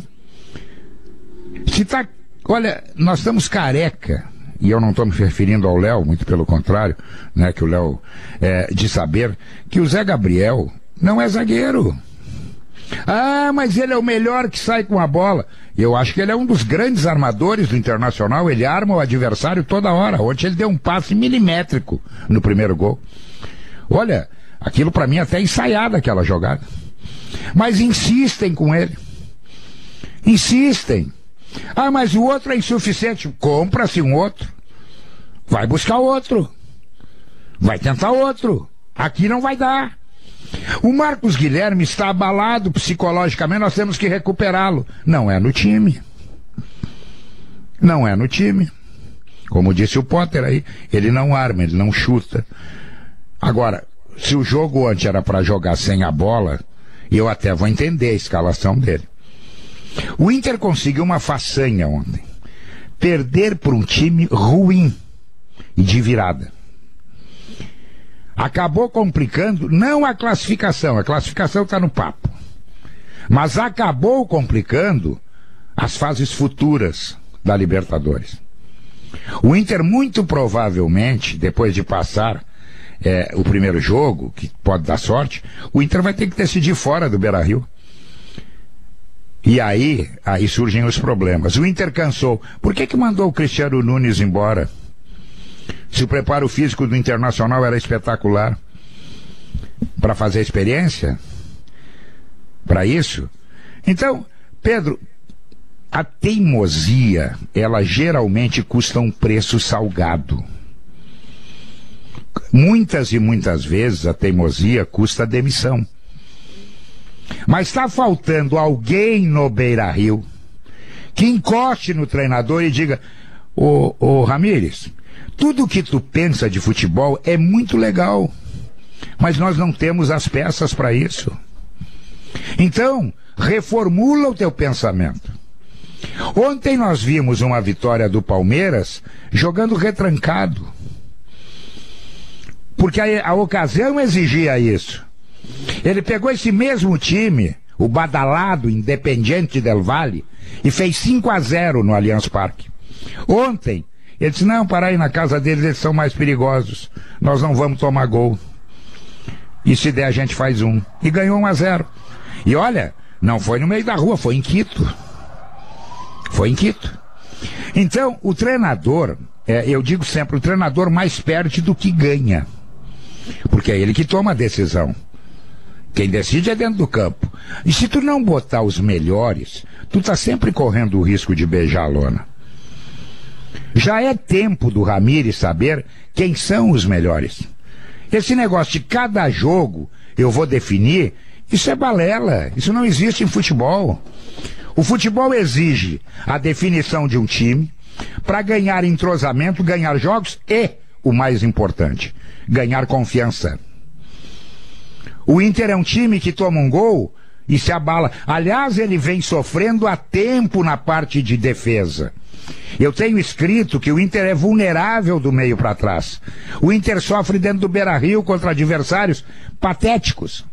Olha, nós estamos careca, e eu não estou me referindo ao Léo, muito pelo contrário, né, que o Léo de saber que o Zé Gabriel não é zagueiro. Mas ele é o melhor que sai com a bola. Eu acho que ele é um dos grandes armadores do Internacional, ele arma o adversário toda hora. Ontem ele deu um passe milimétrico no primeiro gol. Olha, aquilo para mim até ensaiado aquela jogada. Mas insistem com ele. Insistem. Mas o outro é insuficiente. Compra-se um outro. Vai buscar outro. Vai tentar outro. Aqui não vai dar. O Marcos Guilherme está abalado psicologicamente, nós temos que recuperá-lo. Não é no time. Não é no time. Como disse o Potter aí, ele não arma, ele não chuta. Agora, se o jogo ontem era para jogar sem a bola, eu até vou entender a escalação dele. O Inter conseguiu uma façanha ontem. Perder por um time ruim e de virada. Acabou complicando, não a classificação está no papo. Mas acabou complicando as fases futuras da Libertadores. O Inter muito provavelmente, depois de passar o primeiro jogo, que pode dar sorte, o Inter vai ter que decidir fora do Beira-Rio. E aí surgem os problemas. O Inter cansou. Por que mandou o Cristiano Nunes embora? Se o preparo físico do Internacional era espetacular para fazer a experiência? para isso. Então, Pedro, a teimosia, ela geralmente custa um preço salgado. Muitas e muitas vezes a teimosia custa a demissão. Mas está faltando alguém no Beira-Rio que encoste no treinador e diga: ô Ramírez, tudo que tu pensa de futebol é muito legal, mas nós não temos as peças para isso. Então, reformula o teu pensamento. Ontem nós vimos uma vitória do Palmeiras jogando retrancado, porque a ocasião exigia isso. Ele pegou esse mesmo time, o badalado Independiente del Valle, e fez 5-0 no Allianz Parque. Ontem, ele disse: não, para aí na casa deles, eles são mais perigosos, nós não vamos tomar gol. E se der, a gente faz 1. E ganhou 1-0. E olha, não foi no meio da rua, foi em Quito. Foi em Quito. Então, o treinador, eu digo sempre, o treinador mais perde do que ganha. Porque é ele que toma a decisão. Quem decide é dentro do campo. E se tu não botar os melhores, tu tá sempre correndo o risco de beijar a lona. Já é tempo do Ramírez saber quem são os melhores. Esse negócio de cada jogo eu vou definir, isso é balela. Isso não existe em futebol. O futebol exige a definição de um time para ganhar entrosamento, ganhar jogos e, o mais importante, ganhar confiança. O Inter é um time que toma um gol e se abala. Aliás, ele vem sofrendo há tempo na parte de defesa. Eu tenho escrito que o Inter é vulnerável do meio para trás. O Inter sofre dentro do Beira-Rio contra adversários patéticos.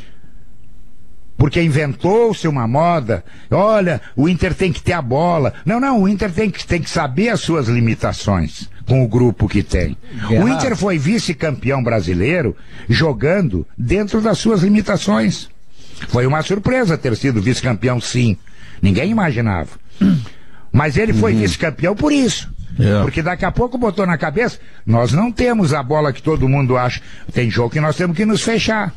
Porque inventou-se uma moda. Olha, o Inter tem que ter a bola. Não, o Inter tem que saber as suas limitações com o grupo que tem. O Inter foi vice-campeão brasileiro jogando dentro das suas limitações. Foi uma surpresa ter sido vice-campeão, sim. Ninguém imaginava. Mas ele foi vice-campeão por isso. Porque daqui a pouco botou na cabeça: nós não temos a bola que todo mundo acha. Tem jogo que nós temos que nos fechar.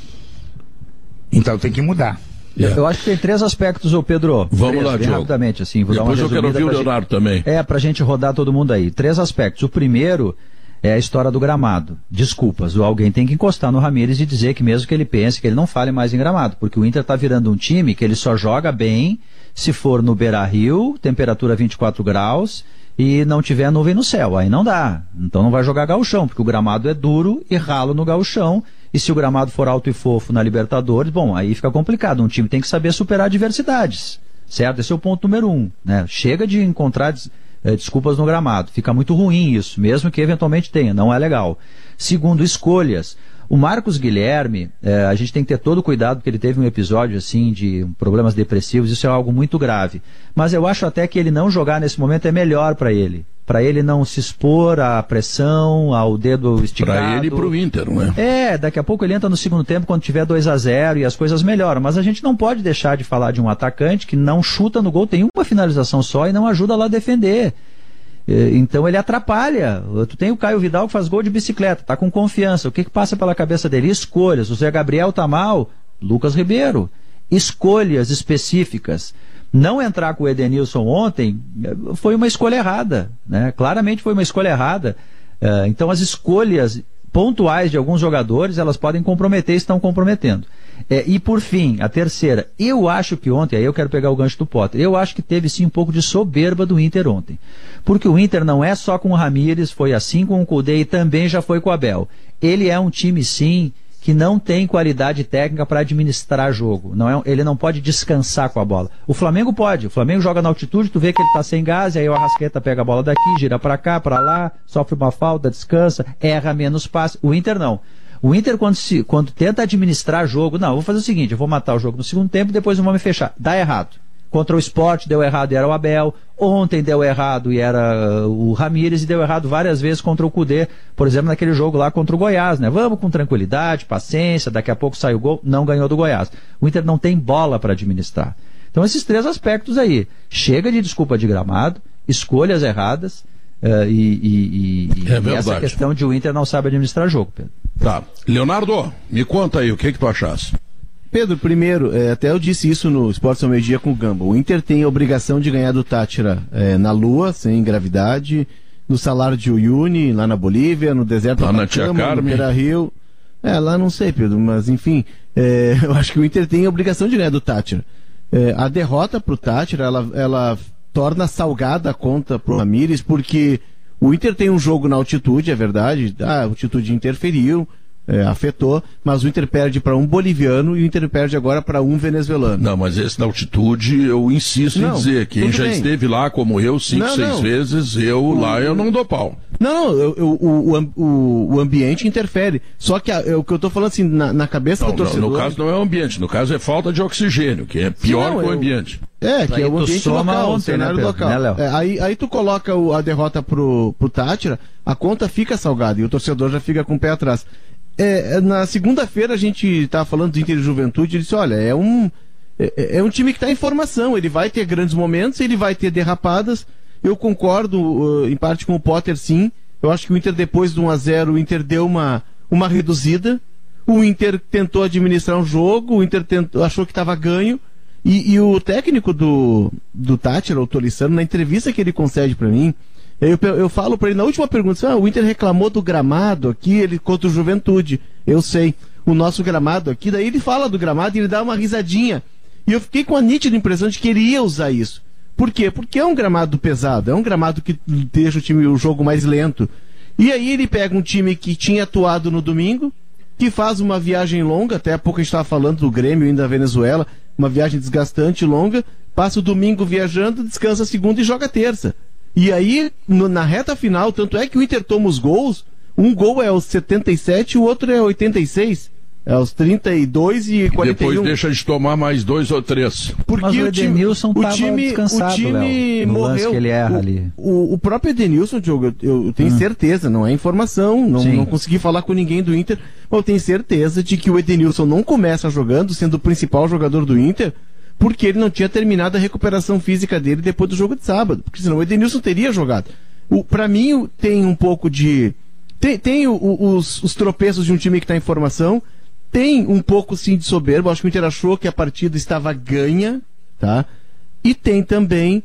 Então tem que mudar. Eu acho que tem 3 aspectos, ô Pedro. Vamos lá, bem Diogo. rapidamente, assim. Vou Depois eu quero ouvir o Leonardo também. Pra gente rodar todo mundo aí. 3 aspectos. O primeiro é a história do gramado. Desculpas, alguém tem que encostar no Ramírez e dizer que mesmo que ele pense que ele não fale mais em gramado, porque o Inter tá virando um time que ele só joga bem se for no Beira-Rio, temperatura 24 graus, e não tiver nuvem no céu. Aí não dá. Então não vai jogar gauchão, porque o gramado é duro e ralo no gauchão. E se o gramado for alto e fofo na Libertadores, bom, aí fica complicado. Um time tem que saber superar adversidades, certo? Esse é o ponto número 1, né? Chega de encontrar desculpas no gramado. Fica muito ruim isso, mesmo que eventualmente tenha. Não é legal. Segundo, escolhas. O Marcos Guilherme, a gente tem que ter todo cuidado, porque ele teve um episódio assim de problemas depressivos, isso é algo muito grave. Mas eu acho até que ele não jogar nesse momento é melhor para ele. Para ele não se expor à pressão, ao dedo esticado. Para ele e para o Inter, não é? Daqui a pouco ele entra no segundo tempo quando tiver 2-0 e as coisas melhoram. Mas a gente não pode deixar de falar de um atacante que não chuta no gol, tem uma finalização só e não ajuda lá a defender. Então ele atrapalha. Tu tem o Caio Vidal que faz gol de bicicleta, tá com confiança. O que passa pela cabeça dele? Escolhas. O Zé Gabriel tá mal, Lucas Ribeiro. Escolhas específicas. Não entrar com o Edenilson ontem foi uma escolha errada, né? Claramente foi uma escolha errada. Então as escolhas pontuais de alguns jogadores, elas podem comprometer e estão comprometendo. E por fim, a terceira, eu acho que ontem, aí eu quero pegar o gancho do Potter, eu acho que teve sim um pouco de soberba do Inter ontem. Porque o Inter não é só com o Ramírez, foi assim com o Kudê e também já foi com o Abel. Ele é um time sim que não tem qualidade técnica para administrar jogo. Ele não pode descansar com a bola. O Flamengo pode. O Flamengo joga na altitude, tu vê que ele está sem gás, e aí o Arrascaeta pega a bola daqui, gira para cá, para lá, sofre uma falta, descansa, erra menos passe. O Inter não. O Inter, quando tenta administrar jogo, não, eu vou fazer o seguinte, eu vou matar o jogo no segundo tempo, depois eu vou me fechar. Dá errado. Contra o Sport deu errado e era o Abel. Ontem deu errado e era o Ramírez, e deu errado várias vezes contra o Kudê. Por exemplo, naquele jogo lá contra o Goiás, né? Vamos com tranquilidade, paciência, daqui a pouco sai o gol, não ganhou do Goiás. O Inter não tem bola para administrar. Então esses 3 aspectos aí. Chega de desculpa de gramado, escolhas erradas e essa questão de o Inter não sabe administrar jogo, Pedro. Tá. Leonardo, me conta aí, o que tu achaste? Pedro, primeiro, até eu disse isso no Esportes ao Meio-Dia com o Gamba. O Inter tem a obrigação de ganhar do Táchira na Lua, sem gravidade, no Salário de Uyuni, lá na Bolívia, no deserto lá na Tia Carmen, no Beira-Rio. Lá não sei, Pedro, mas enfim, eu acho que o Inter tem a obrigação de ganhar do Táchira. A derrota pro Táchira, ela torna salgada a conta pro Ramírez, porque o Inter tem um jogo na altitude, é verdade, a altitude interferiu, afetou, mas o Inter perde para um boliviano e o Inter perde agora para um venezuelano. Não, mas esse da altitude, eu insisto em dizer, quem já esteve lá como eu 5, 6 vezes, eu não dou pau. O ambiente interfere. Só que o que eu tô falando assim, na cabeça do torcedor... No caso não é o ambiente, no caso é falta de oxigênio, que é pior que o ambiente. Que é o ambiente local, o cenário local. Aí tu coloca a derrota pro Táchira, a conta fica salgada e o torcedor já fica com o pé atrás. Na segunda-feira a gente tava falando do Inter e Juventude, ele disse, olha, é um time que está em formação, ele vai ter grandes momentos, ele vai ter derrapadas. Eu concordo em parte com o Potter, sim. Eu acho que o Inter, depois do 1-0, o Inter deu uma reduzida. O Inter tentou administrar um jogo, o Inter achou que estava ganho. E o técnico do Táchira, o Tolissano, na entrevista que ele concede para mim, eu falo para ele, na última pergunta, o Inter reclamou do gramado aqui, ele contra o Juventude. Eu sei, o nosso gramado aqui, daí ele fala do gramado e ele dá uma risadinha. E eu fiquei com a nítida impressão de que ele ia usar isso. Por quê? Porque é um gramado pesado, é um gramado que deixa o jogo mais lento. E aí ele pega um time que tinha atuado no domingo, que faz uma viagem longa, até há pouco a gente estava falando do Grêmio indo da Venezuela, uma viagem desgastante, longa, passa o domingo viajando, descansa a segunda e joga a terça. E aí, na reta final, tanto é que o Inter toma os gols, um gol é aos 77 e o outro é 86. É aos 32 e 41. Depois deixa de tomar mais 2 ou 3. Porque mas o Edenilson estava descansado, o time morreu. Que ele erra ali. O próprio Edenilson, Diogo, eu tenho certeza, não é informação, não consegui falar com ninguém do Inter, mas eu tenho certeza de que o Edenilson não começa jogando, sendo o principal jogador do Inter, porque ele não tinha terminado a recuperação física dele depois do jogo de sábado, porque senão o Edenilson teria jogado. Para mim tem um pouco de... Tem os tropeços de um time que está em formação. Tem um pouco sim de soberba, acho que o Inter achou que a partida estava ganha, tá? E tem também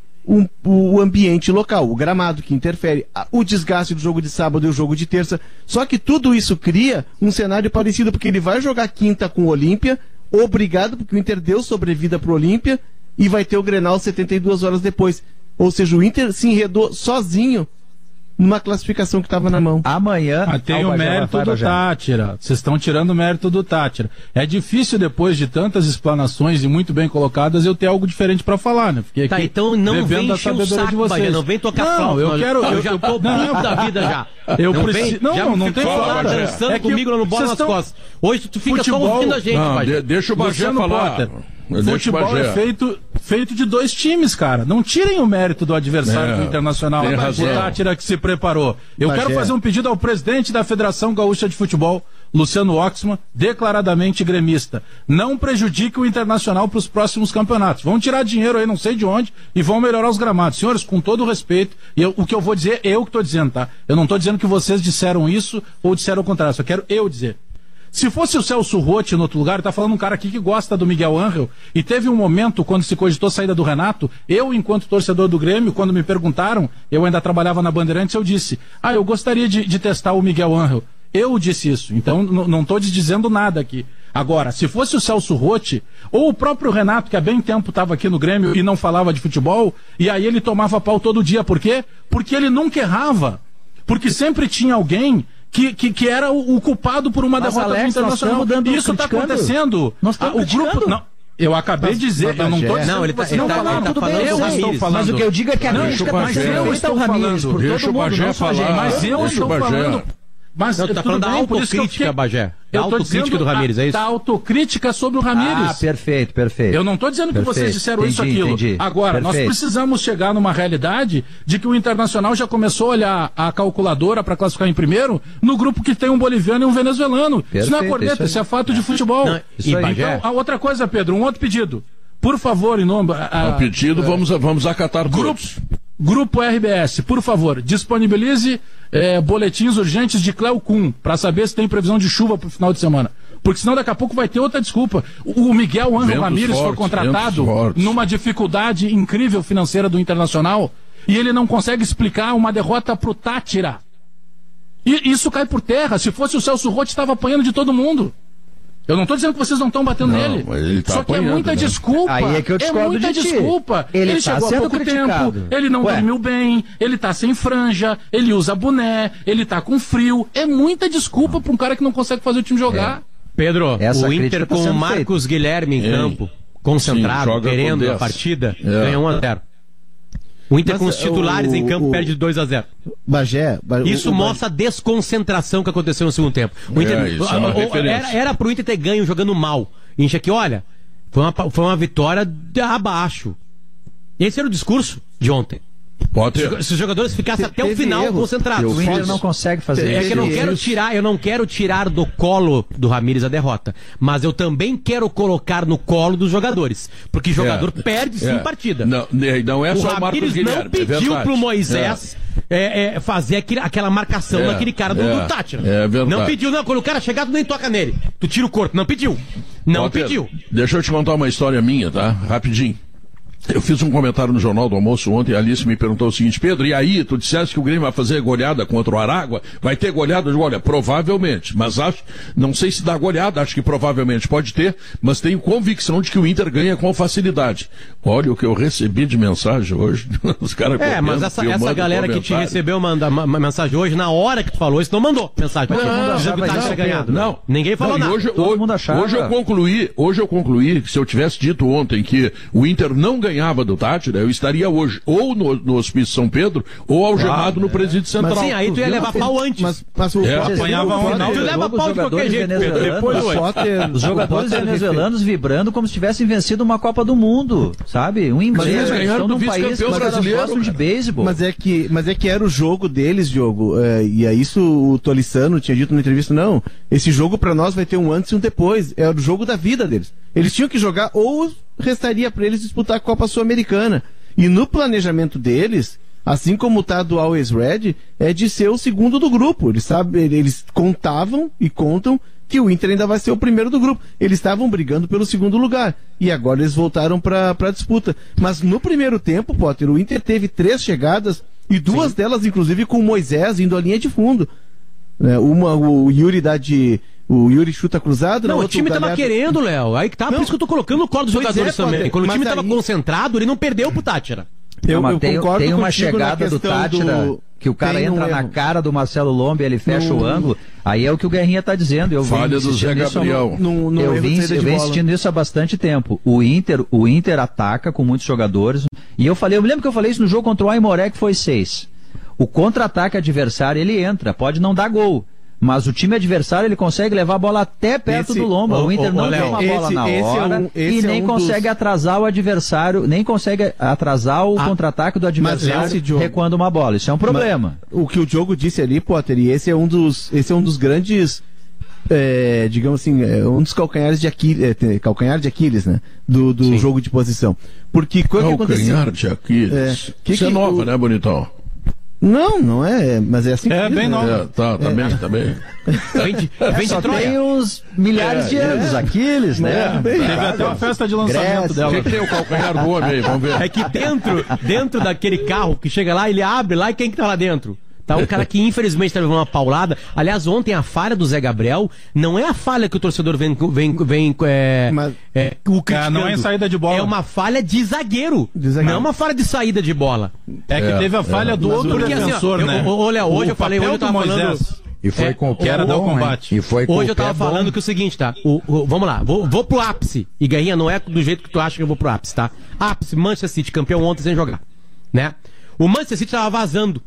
o ambiente local, o gramado que interfere, o desgaste do jogo de sábado e o jogo de terça. Só que tudo isso cria um cenário parecido, porque ele vai jogar quinta com o Olímpia, obrigado, porque o Inter deu sobrevida pro Olímpia, e vai ter o Grenal 72 horas depois. Ou seja, o Inter se enredou sozinho numa classificação que estava na mão. Amanhã... tem o mérito do Táchira. Vocês estão tirando o mérito do Táchira. É difícil, depois de tantas explanações e muito bem colocadas, eu ter algo diferente para falar, né? Fiquei aqui então não vem encher o saco, Bagé, não vem tocar flauta. Eu já tô puto da vida já. Eu preciso... Não tem flauta. Dançando comigo lá no Bola nas Costas. Hoje tu fica só ouvindo a gente, Bagé. Deixa o Bagé falar. Futebol é feito de 2 times, cara. Não tirem o mérito do adversário do Internacional. O Táchira que se preparou. Eu quero fazer um pedido ao presidente da Federação Gaúcha de Futebol, Luciano Oxman, declaradamente gremista. Não prejudique o Internacional para os próximos campeonatos. Vão tirar dinheiro aí, não sei de onde, e vão melhorar os gramados. Senhores, com todo o respeito, o que eu vou dizer, eu que estou dizendo, tá? Eu não estou dizendo que vocês disseram isso ou disseram o contrário, só quero eu dizer. Se fosse o Celso Rotti no outro lugar, tá falando um cara aqui que gosta do Miguel Ángel, e teve um momento, quando se cogitou a saída do Renato, eu, enquanto torcedor do Grêmio, quando me perguntaram, eu ainda trabalhava na Bandeirantes, eu disse, eu gostaria de testar o Miguel Ángel. Eu disse isso, então não estou dizendo nada aqui. Agora, se fosse o Celso Rotti, ou o próprio Renato, que há bem tempo estava aqui no Grêmio e não falava de futebol, e aí ele tomava pau todo dia, por quê? Porque ele nunca errava, porque sempre tinha alguém que era o culpado por uma derrota do Internacional. Isso está acontecendo. Nós estamos grupo não. Eu acabei de dizer, eu não estou dizendo. Não, ele está falando. Tudo bem, eu estou falando. Mas o que eu digo é que a crítica mas eu estou falando. Deixa o Bagé falar. Mas eu estou falando. Mas você está falando da autocrítica, Bagé. Da autocrítica do Ramírez, é isso? Da autocrítica sobre o Ramírez. Perfeito. Eu não estou dizendo que vocês disseram isso ou aquilo. Entendi. Agora, nós precisamos chegar numa realidade de que o Internacional já começou a olhar a calculadora para classificar em primeiro no grupo que tem um boliviano e um venezuelano. Isso não é corneta, isso é fato de futebol. Então, a outra coisa, Pedro, um outro pedido. Por favor, em nome... O pedido, vamos acatar todos. Grupo RBS, por favor, disponibilize boletins urgentes de Cleo Kuhn para saber se tem previsão de chuva para o final de semana. Porque senão daqui a pouco vai ter outra desculpa. O Miguel Ángel Ramírez foi contratado numa dificuldade incrível financeira do Internacional e ele não consegue explicar uma derrota pro Tátira. E isso cai por terra. Se fosse o Celso Roth, estava apanhando de todo mundo. Eu não estou dizendo que vocês não estão batendo nele. Mas ele tá só que é muita desculpa. Aí é que eu discordo muita de ti. desculpa. Ele tá chegou há sendo pouco criticado. tempo, ele não dormiu bem, ele tá sem franja, ele usa boné, ele tá com frio. É muita desculpa para um cara que não consegue fazer o time jogar. Pedro, o Inter com o Marcos Guilherme em campo, concentrado, querendo a partida, ganha 1-0. O Inter com os titulares em campo perde 2-0. Isso mostra a desconcentração que aconteceu no segundo tempo. O Inter, era pro Inter ter ganho jogando mal. E a gente aqui, olha, foi uma vitória abaixo. Esse era o discurso de ontem. Se os jogadores ficassem até o final concentrados. O Inter não consegue fazer isso. É que eu não quero tirar do colo do Ramírez a derrota, mas eu também quero colocar no colo dos jogadores, porque jogador perde sim partida. Não é só o Marcos Guilherme. Não pediu pro Moisés fazer aquela marcação naquele cara do Tátira. É verdade. Não pediu, não. Quando o cara chegar, tu nem toca nele. Tu tira o corpo. Não pediu. Não pediu. Deixa eu te contar uma história minha, tá? Rapidinho. Eu fiz um comentário no Jornal do Almoço ontem e a Alice me perguntou o seguinte: Pedro, e aí, tu disseste que o Grêmio vai fazer goleada contra o Aragua? Vai ter goleada? Eu digo, olha, provavelmente, mas não sei se dá goleada, acho que provavelmente pode ter, mas tenho convicção de que o Inter ganha com facilidade. Olha o que eu recebi de mensagem hoje, os caras mas essa galera que te recebeu uma mensagem hoje, na hora que tu falou isso, não mandou mensagem. Não, ninguém falou nada. Hoje eu concluí que se eu tivesse dito ontem que o Inter não ganhava do Tátira, eu estaria hoje ou no Hospício São Pedro ou algemado no Presídio Central. Mas sim, aí tu ia levar pau antes. Mas o apanhava tu leva pau de qualquer jeito, Pedro. Depois os jogadores venezuelanos vibrando como se tivessem vencido uma Copa do Mundo, sabe? Um emblema, estão num país que os caras gostam de beisebol. Mas é que era o jogo deles, Diogo. E é isso o Tolissano tinha dito na entrevista. Não, esse jogo pra nós vai ter um antes e um depois. É o jogo da vida deles. Eles tinham que jogar ou restaria para eles disputar a Copa Sul-Americana. E no planejamento deles, assim como tá do Always Red, é de ser o segundo do grupo. Eles contavam e contam que o Inter ainda vai ser o primeiro do grupo. Eles estavam brigando pelo segundo lugar. E agora eles voltaram para a disputa. Mas no primeiro tempo, Potter, o Inter teve 3 chegadas e 2 delas, inclusive, com o Moisés indo à linha de fundo. O Yuri chuta cruzado. Não, o time tava querendo, Léo. Aí que tá, por isso que eu tô colocando no colo dos jogadores também. Quando o time tava concentrado, ele não perdeu pro Tátira. Eu concordo. Tem uma chegada do Tátira que o cara entra na cara do Marcelo Lomba e ele fecha o ângulo. Aí é o que o Guerrinha tá dizendo. Falha do Zé Gabriel. Eu venho insistindo nisso há bastante tempo. O Inter ataca com muitos jogadores. E eu me lembro que eu falei isso no jogo contra o Aimoré, que foi 6. O contra-ataque adversário, ele entra, pode não dar gol. Mas o time adversário, ele consegue levar a bola até perto do Lomba. O Inter não tem uma bola na hora e nem consegue atrasar o adversário, nem consegue atrasar o contra-ataque do adversário recuando uma bola. Isso é um problema. O que o Diogo disse ali, Potter, e esse é um dos grandes, digamos assim, um dos calcanhares de Aquiles, né? Do jogo de posição. Porque calcanhar de Aquiles. Isso é nova, né, bonitão? Não é, mas é assim que bem nova. Tá bem. Vem de Troia. Tem uns milhares de anos, Aquiles, né? Teve até uma festa de lançamento dela. Quem tem o calcanhar do homem aí? Vamos ver. É que dentro daquele carro que chega lá, ele abre lá e quem que tá lá dentro? Tá um cara que infelizmente tá levando uma paulada. Aliás, ontem a falha do Zé Gabriel não é a falha que o torcedor vem não é saída de bola. É uma falha de zagueiro. Não é uma falha de saída de bola. É que teve a falha do outro defensor, assim, né? Olha, hoje eu falei, hoje eu tava falando... E foi com o que era dar o combate. E foi hoje eu tava falando que é o seguinte, tá? Vamos lá, vou pro ápice. E Guerrinha, não é do jeito que tu acha que eu vou pro ápice, tá? Ápice, Manchester City, campeão ontem sem jogar, né? O Manchester City tava vazando.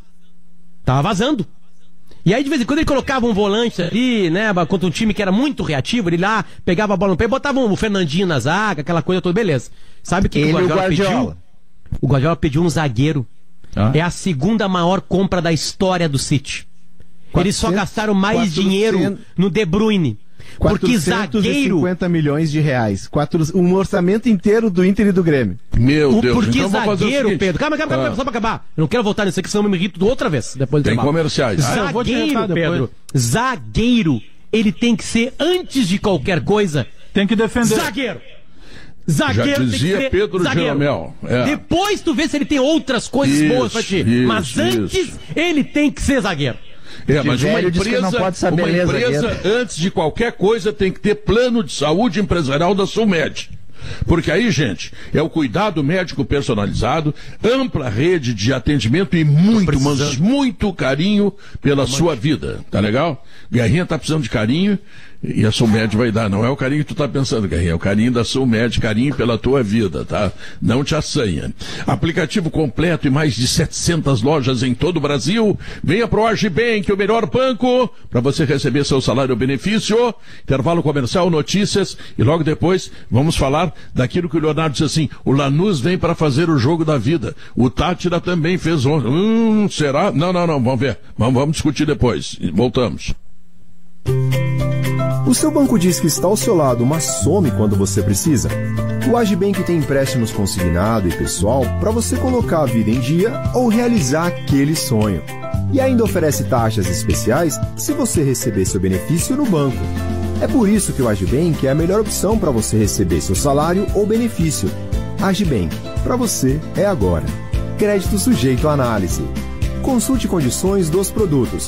E aí de vez em quando ele colocava um volante ali, né, contra um time que era muito reativo, ele lá pegava a bola no pé e botava o Fernandinho na zaga, aquela coisa toda, beleza. Sabe o que o Guardiola pediu? O Guardiola pediu um zagueiro. É a segunda maior compra da história do City. Eles só gastaram mais dinheiro no De Bruyne. Porque zagueiro... 450 milhões de reais. Um orçamento inteiro do Inter e do Grêmio. Meu Deus. Porque então zagueiro, Pedro... Calma, só pra acabar. Eu não quero voltar nisso aqui, senão eu me irrito outra vez. Depois tem comerciais. Zagueiro, Pedro. Zagueiro ele tem que ser, antes de qualquer coisa, tem que defender. Zagueiro. Já dizia Pedro Jeromel. Depois tu vê se ele tem outras coisas boas pra ti. Mas antes, ele tem que ser zagueiro. Mas uma empresa, antes de qualquer coisa, tem que ter plano de saúde empresarial da Sulmed. Porque aí, gente, é o cuidado médico personalizado, ampla rede de atendimento e muito carinho pela sua vida. Tá legal? Guerrinha tá precisando de carinho e a Sulmed vai dar. Não é o carinho que tu tá pensando, Guerrinha, é o carinho da Sulmed, carinho pela tua vida, tá? Não te assanha. Aplicativo completo e mais de 700 lojas em todo o Brasil. Venha pro Agibank, o melhor banco, para você receber seu salário ou benefício. Intervalo comercial, notícias e logo depois vamos falar daquilo que o Leonardo disse assim: o Lanús vem para fazer o jogo da vida. O Tátira também fez ontem. Será? Não, vamos ver. Vamos discutir depois. Voltamos. O seu banco diz que está ao seu lado, mas some quando você precisa? O Agibank tem empréstimos consignado e pessoal para você colocar a vida em dia ou realizar aquele sonho. E ainda oferece taxas especiais se você receber seu benefício no banco. É por isso que o Agibank é a melhor opção para você receber seu salário ou benefício. Agibank, para você é agora. Crédito sujeito à análise. Consulte condições dos produtos.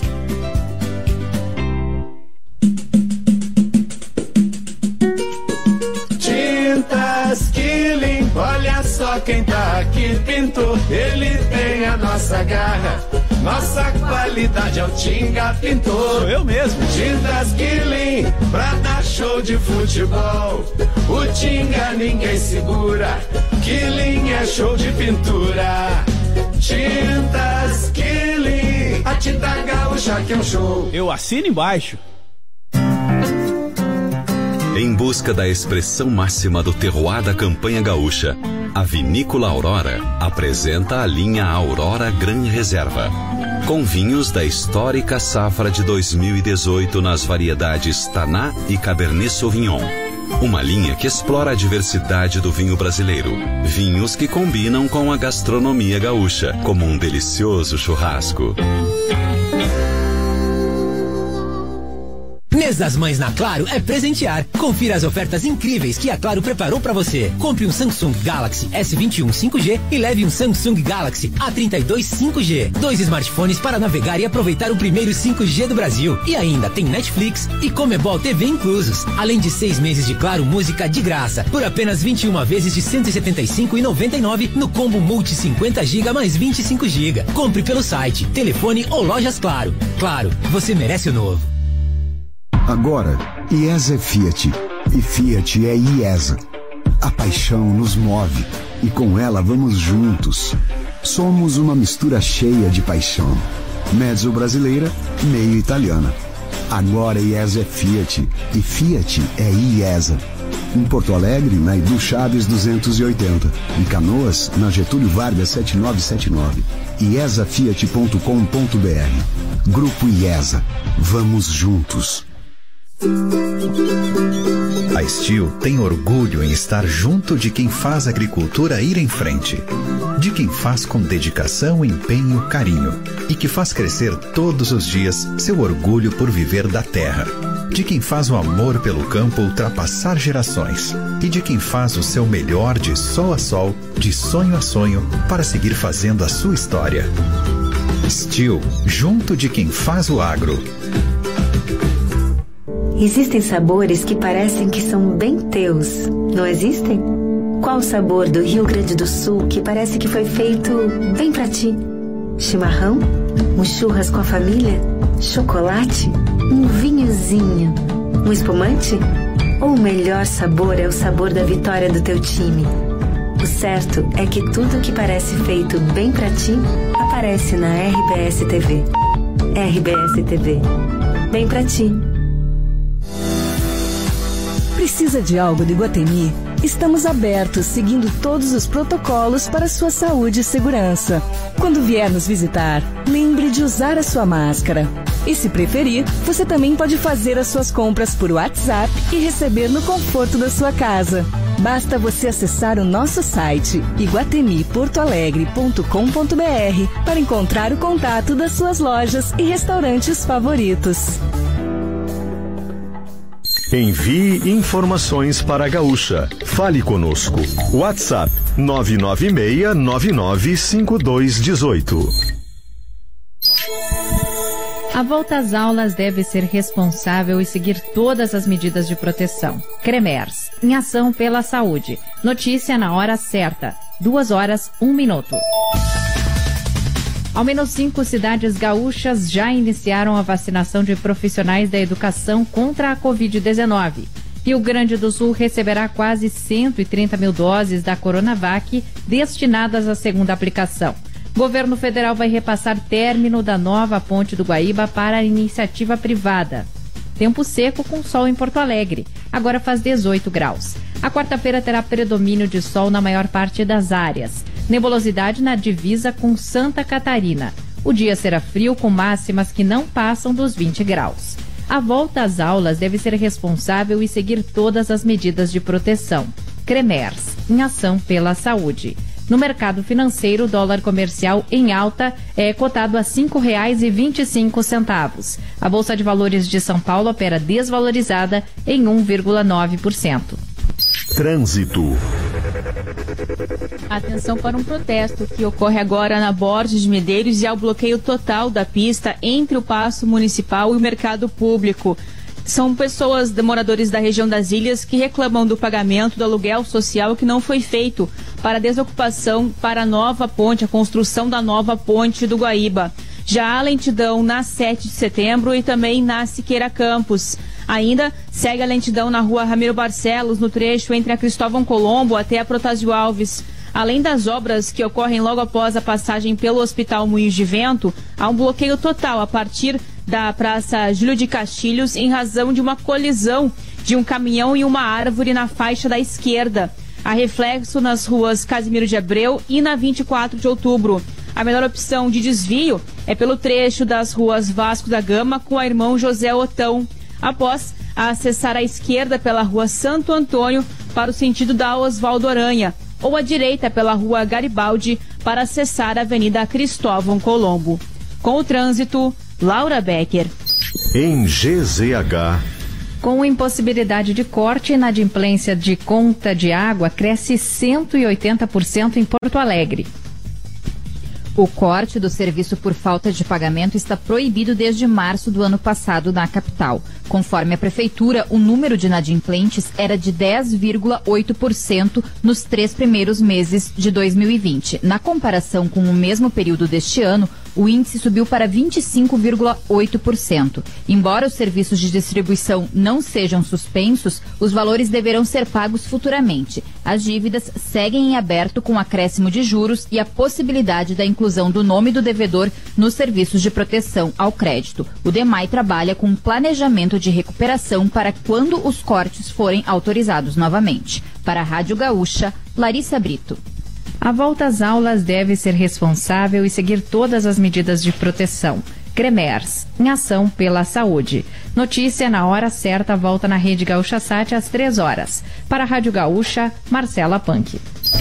Tintas Killing, olha só quem tá aqui, pintou. Ele tem a nossa garra, nossa qualidade é o Tinga Pintor. Sou eu mesmo. Tintas Killing, pra dar show de futebol. O Tinga ninguém segura, Killing é show de pintura. Tintas Killing, a tinta gaúcha que é um show. Eu assino embaixo. Em busca da expressão máxima do terroir da campanha gaúcha, a Vinícola Aurora apresenta a linha Aurora Gran Reserva, com vinhos da histórica safra de 2018 nas variedades Taná e Cabernet Sauvignon. Uma linha que explora a diversidade do vinho brasileiro. Vinhos que combinam com a gastronomia gaúcha, como um delicioso churrasco. Mês das Mães na Claro é presentear. Confira as ofertas incríveis que a Claro preparou para você. Compre um Samsung Galaxy S21 5G e leve um Samsung Galaxy A32 5G. 2 smartphones para navegar e aproveitar o primeiro 5G do Brasil. E ainda tem Netflix e Comebol TV inclusos. Além de 6 meses de Claro Música de graça. Por apenas 21 vezes de R$ 175,99 no combo Multi 50GB mais 25GB. Compre pelo site, telefone ou lojas Claro. Claro, você merece o novo. Agora, IESA é Fiat e Fiat é IESA. A paixão nos move e com ela vamos juntos. Somos uma mistura cheia de paixão. Mezzo brasileira, meio italiana. Agora IESA é Fiat e Fiat é IESA. Em Porto Alegre, na Edu Chaves 280. Em Canoas, na Getúlio Vargas 7979. IESAFiat.com.br. Grupo IESA. Vamos juntos. A Steel tem orgulho em estar junto de quem faz a agricultura ir em frente, de quem faz com dedicação, empenho, carinho e que faz crescer todos os dias seu orgulho por viver da terra, de quem faz o amor pelo campo ultrapassar gerações e de quem faz o seu melhor de sol a sol, de sonho a sonho, para seguir fazendo a sua história. Steel, junto de quem faz o agro. Existem sabores que parecem que são bem teus, não existem? Qual o sabor do Rio Grande do Sul que parece que foi feito bem pra ti? Chimarrão? Um churras com a família? Chocolate? Um vinhozinho? Um espumante? Ou o melhor sabor é o sabor da vitória do teu time? O certo é que tudo que parece feito bem pra ti aparece na RBS TV. RBS TV. Bem pra ti. Precisa de algo do Iguatemi? Estamos abertos, seguindo todos os protocolos para sua saúde e segurança. Quando vier nos visitar, lembre de usar a sua máscara. E se preferir, você também pode fazer as suas compras por WhatsApp e receber no conforto da sua casa. Basta você acessar o nosso site iguatemiportoalegre.com.br para encontrar o contato das suas lojas e restaurantes favoritos. Envie informações para a Gaúcha. Fale conosco. WhatsApp 996995218. A volta às aulas deve ser responsável e seguir todas as medidas de proteção. Cremers, em ação pela saúde. Notícia na hora certa. 2h01. Ao menos 5 cidades gaúchas já iniciaram a vacinação de profissionais da educação contra a Covid-19. Rio Grande do Sul receberá quase 130 mil doses da Coronavac destinadas à segunda aplicação. Governo federal vai repassar término da nova ponte do Guaíba para a iniciativa privada. Tempo seco com sol em Porto Alegre. Agora faz 18 graus. A quarta-feira terá predomínio de sol na maior parte das áreas. Nebulosidade na divisa com Santa Catarina. O dia será frio com máximas que não passam dos 20 graus. A volta às aulas deve ser responsável e seguir todas as medidas de proteção. Cremers, em ação pela saúde. No mercado financeiro, o dólar comercial em alta é cotado a R$ 5,25. A Bolsa de Valores de São Paulo opera desvalorizada em 1,9%. Trânsito. Atenção para um protesto que ocorre agora na Borges de Medeiros e ao bloqueio total da pista entre o Paço Municipal e o Mercado Público. São pessoas, moradores da região das ilhas, que reclamam do pagamento do aluguel social que não foi feito para a desocupação para a nova ponte, a construção da nova ponte do Guaíba. Já há lentidão na 7 de setembro e também na Siqueira Campos. Ainda segue a lentidão na rua Ramiro Barcelos, no trecho entre a Cristóvão Colombo até a Protásio Alves. Além das obras que ocorrem logo após a passagem pelo Hospital Moinhos de Vento, há um bloqueio total a partir da Praça Júlio de Castilhos em razão de uma colisão de um caminhão e uma árvore na faixa da esquerda. Há reflexo nas ruas Casimiro de Abreu e na 24 de outubro. A melhor opção de desvio é pelo trecho das ruas Vasco da Gama com a Irmão José Otão, após acessar a esquerda pela rua Santo Antônio para o sentido da Osvaldo Aranha, ou à direita pela rua Garibaldi para acessar a Avenida Cristóvão Colombo. Com o trânsito, Laura Becker. Em GZH. Com impossibilidade de corte, a inadimplência de conta de água cresce 180% em Porto Alegre. O corte do serviço por falta de pagamento está proibido desde março do ano passado na capital. Conforme a prefeitura, o número de inadimplentes era de 10,8% nos 3 primeiros meses de 2020. Na comparação com o mesmo período deste ano, o índice subiu para 25,8%. Embora os serviços de distribuição não sejam suspensos, os valores deverão ser pagos futuramente. As dívidas seguem em aberto com acréscimo de juros e a possibilidade da inclusão do nome do devedor nos serviços de proteção ao crédito. O DEMAI trabalha com um planejamento de recuperação para quando os cortes forem autorizados novamente. Para a Rádio Gaúcha, Larissa Brito. A volta às aulas deve ser responsável e seguir todas as medidas de proteção. Cremers, em ação pela saúde. Notícia na hora certa, volta na Rede Gaúcha Sat às 3 horas. Para a Rádio Gaúcha, Marcela Punk.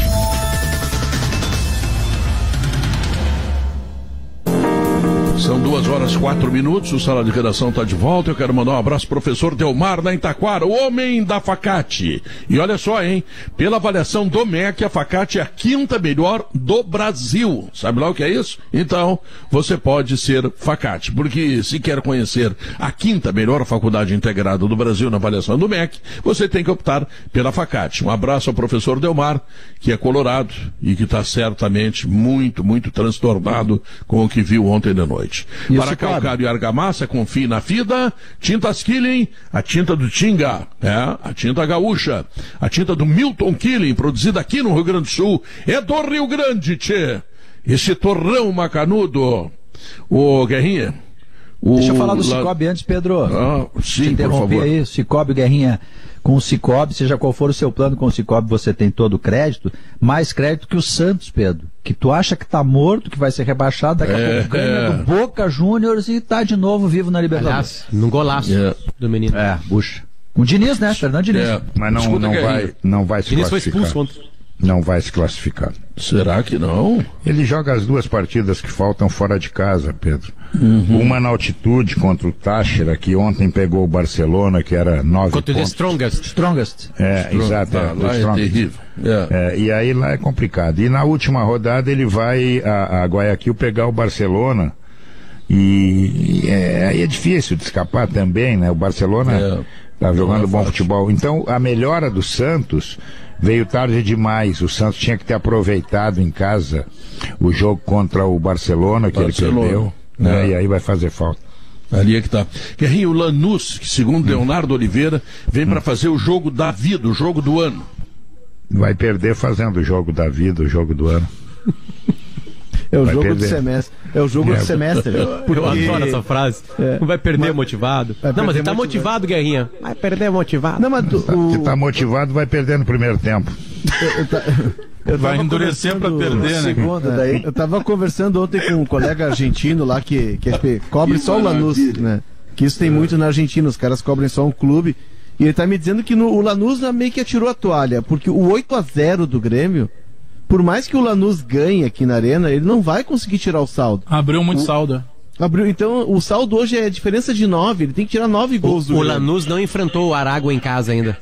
São 2h04, o Sala de Redação está de volta. Eu quero mandar um abraço pro professor Delmar da Itaquara, o homem da Facate. E olha só, hein? Pela avaliação do MEC, a Facate é a 5ª melhor do Brasil. Sabe lá o que é isso? Então, você pode ser Facate, porque se quer conhecer a 5ª melhor faculdade integrada do Brasil na avaliação do MEC, você tem que optar pela Facate. Um abraço ao professor Delmar, que é colorado e que está certamente muito, muito transtornado com o que viu ontem de noite. Isso, para calcário e argamassa, confie na FIDA. Tintas Killing, a tinta do Tinga, a tinta gaúcha, a tinta do Milton Killing, produzida aqui no Rio Grande do Sul, é do Rio Grande, tchê. Esse torrão macanudo. Ô, Guerrinha. Deixa eu falar do Cicobi antes, Pedro. Sim, por favor. Aí, Cicobi, Guerrinha. Com o Cicobi, seja qual for o seu plano com o Cicobi, você tem todo o crédito, mais crédito que o Santos, Pedro. Que tu acha que tá morto, que vai ser rebaixado, daqui a pouco ganha do Boca Juniors e tá de novo vivo na Libertadores. Aliás, num golaço do menino. Buxa. Com o Diniz, né? Fernando Diniz. Mas não vai se Diniz foi classificar. expulso ontem. Não vai se classificar. Será que não? Ele joga as 2 partidas que faltam fora de casa, Pedro. Uma na altitude contra o Táchira, que ontem pegou o Barcelona, que era 9 contra pontos. Strongest. Exato. Lá é terrível. E aí lá é complicado. E na última rodada ele vai a Guayaquil pegar o Barcelona. E aí é difícil de escapar também, né? O Barcelona tá jogando bom futebol. Então a melhora do Santos veio tarde demais. O Santos tinha que ter aproveitado em casa o jogo contra o Barcelona, que ele perdeu, né? E aí vai fazer falta. Ali é que tá. Guerrinho, o Lanús, que segundo Leonardo Oliveira, vem para fazer o jogo da vida, o jogo do ano. Vai perder fazendo o jogo da vida, o jogo do ano. É o jogo do semestre. É o jogo do semestre. Porque... Eu adoro essa frase. Vai perder motivado. Não, mas ele tá motivado, Guerrinha. Vai perder motivado. Não, mas Se tá motivado, vai perder no primeiro tempo. Vai endurecer pra perder, né? Eu tava conversando ontem com um colega argentino lá que cobre só o Lanús, né? Que isso tem muito na Argentina, os caras cobrem só um clube. E ele tá me dizendo que o Lanús meio que atirou a toalha, porque o 8-0 do Grêmio, por mais que o Lanús ganhe aqui na Arena, ele não vai conseguir tirar o saldo. Abriu muito saldo. Então, o saldo hoje é diferença de 9, ele tem que tirar 9 gols do Grêmio. O Lanús não enfrentou o Aragua em casa ainda.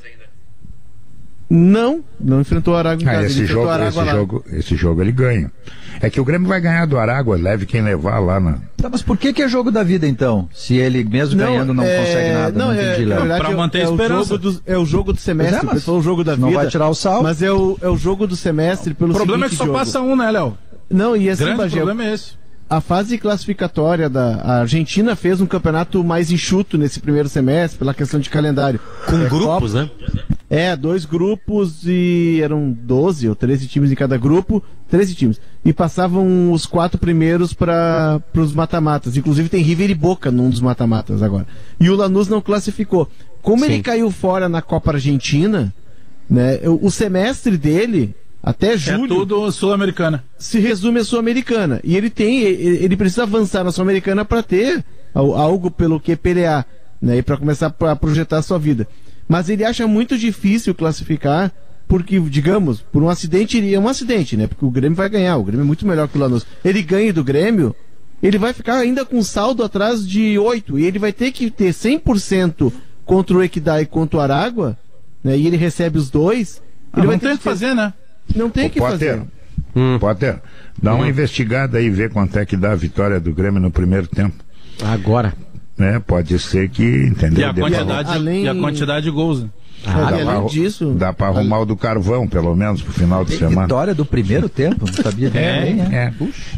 Não enfrentou o Aragua em casa. Esse jogo ele ganha. É que o Grêmio vai ganhar do Aragua, leve quem levar lá na... Tá, mas por que é jogo da vida então? Se ele mesmo ganhando não consegue nada, não entendi, Léo. Pra manter a esperança. É o jogo do semestre, mas o jogo da vida. Não vai tirar o saldo. Mas é o jogo do semestre pelo seguinte jogo. O problema é que só passa um, né, Léo? Não, e assim, grande problema é esse. A fase classificatória a Argentina fez um campeonato mais enxuto nesse primeiro semestre, pela questão de calendário. Com grupos, né? 2 grupos e eram 12 ou 13 times em cada grupo, 13 times. E passavam os 4 primeiros para os mata-matas. Inclusive tem River e Boca num dos mata-matas agora. E o Lanús não classificou. Como ele caiu fora na Copa Argentina, né, o semestre dele... Até julho. É tudo Sul-Americana. Se resume a Sul-Americana. E ele precisa avançar na Sul-Americana para ter algo pelo que pelear, né? E para começar a projetar a sua vida. Mas ele acha muito difícil classificar, porque, digamos, por um acidente, é um acidente, né? Porque o Grêmio vai ganhar, o Grêmio é muito melhor que o Lanús. Ele ganha do Grêmio, ele vai ficar ainda com saldo atrás de 8, e ele vai ter que ter 100% contra o Equidá e contra o Aragua, né? E ele recebe os 2. Ele vai ter que fazer, né? Não tem que fazer. Potter, dá uma investigada aí, ver quanto é que dá a vitória do Grêmio no primeiro tempo. Agora. Pode ser que, entendeu? E a quantidade de gols. Além disso, dá pra arrumar o do Carvão, pelo menos, pro final de semana. Vitória do primeiro tempo? Não sabia de ninguém,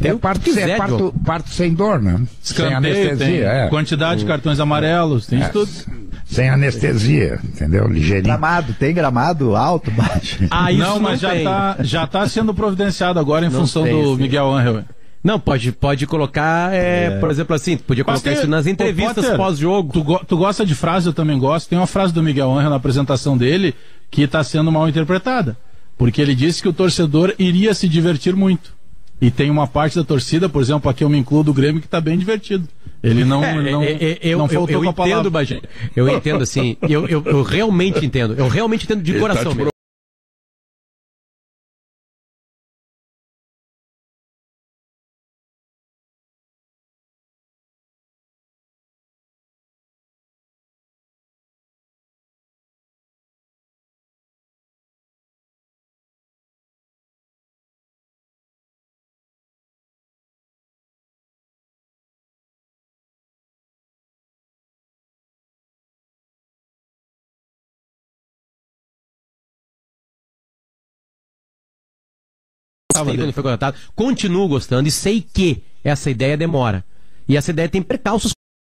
Parto sem dor, né? Sem anestesia. Quantidade de cartões amarelos, tem tudo. Sem anestesia, entendeu? Ligeirinho. Tem gramado alto, baixo? Não, mas já tá sendo providenciado agora em função do Miguel Ángel. Não, pode colocar, por exemplo assim, podia colocar isso nas entrevistas pós-jogo. Tu gosta de frase, eu também gosto. Tem uma frase do Miguel Ángel na apresentação dele que está sendo mal interpretada. Porque ele disse que o torcedor iria se divertir muito. E tem uma parte da torcida, por exemplo, aqui eu me incluo do Grêmio, que está bem divertido. Ele não faltou com a palavra. Entendo, Bagé. Eu entendo, assim, eu realmente entendo. Eu realmente entendo de coração mesmo. Quando foi contratado, continuo gostando e sei que essa ideia demora. E essa ideia tem percalços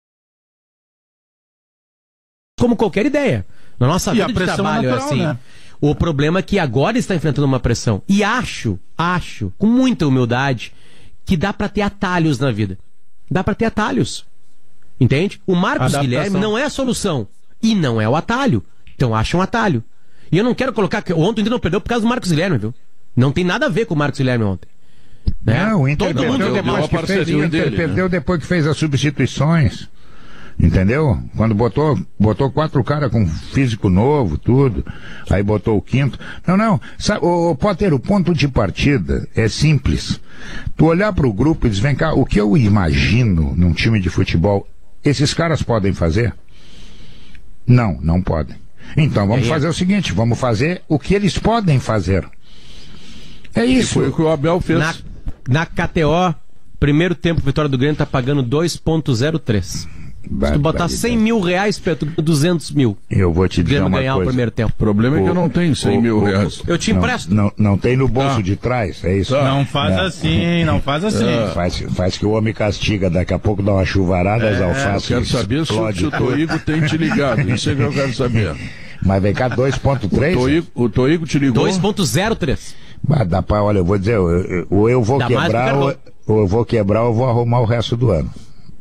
como qualquer ideia. Na nossa vida de trabalho é assim. Né? O problema é que agora está enfrentando uma pressão. E acho, com muita humildade, que dá para ter atalhos na vida. Dá para ter atalhos. Entende? O Marcos Guilherme não é a solução. E não é o atalho. Então acha um atalho. E eu não quero colocar... Ontem não perdeu por causa do Marcos Guilherme, viu? Não tem nada a ver com o Marcos Guilherme ontem. Né? Não, o Inter perdeu depois que fez as substituições. Entendeu? Quando botou 4 caras com físico novo, tudo, aí botou o quinto. Não, sabe, Potter, o ponto de partida é simples. Tu olhar pro grupo e dizer, vem cá, o que eu imagino num time de futebol, esses caras podem fazer? Não podem. Então vamos fazer o seguinte, vamos fazer o que eles podem fazer. É isso. Foi o que o Abel fez. Na KTO, primeiro tempo, vitória do Grêmio tá pagando 2,03. Se tu botar 100 mil reais, Pedro, 200 mil. Eu vou te dizer uma ganhar coisa. O primeiro tempo. O problema é que eu não tenho 100 mil reais. Eu te empresto. Não tem no bolso de trás, é isso? Não faz assim, não faz assim. Faz que o homem castiga, daqui a pouco dá uma chuvarada, as alfaces. Eu quero saber se o Toigo tem te ligado, isso é que eu quero saber. Mas vem cá, 2,3? O Toigo te ligou? 2,03. Mas dá pra, olha, eu vou dizer, ou eu vou quebrar, ou eu vou quebrar, ou eu vou arrumar o resto do ano.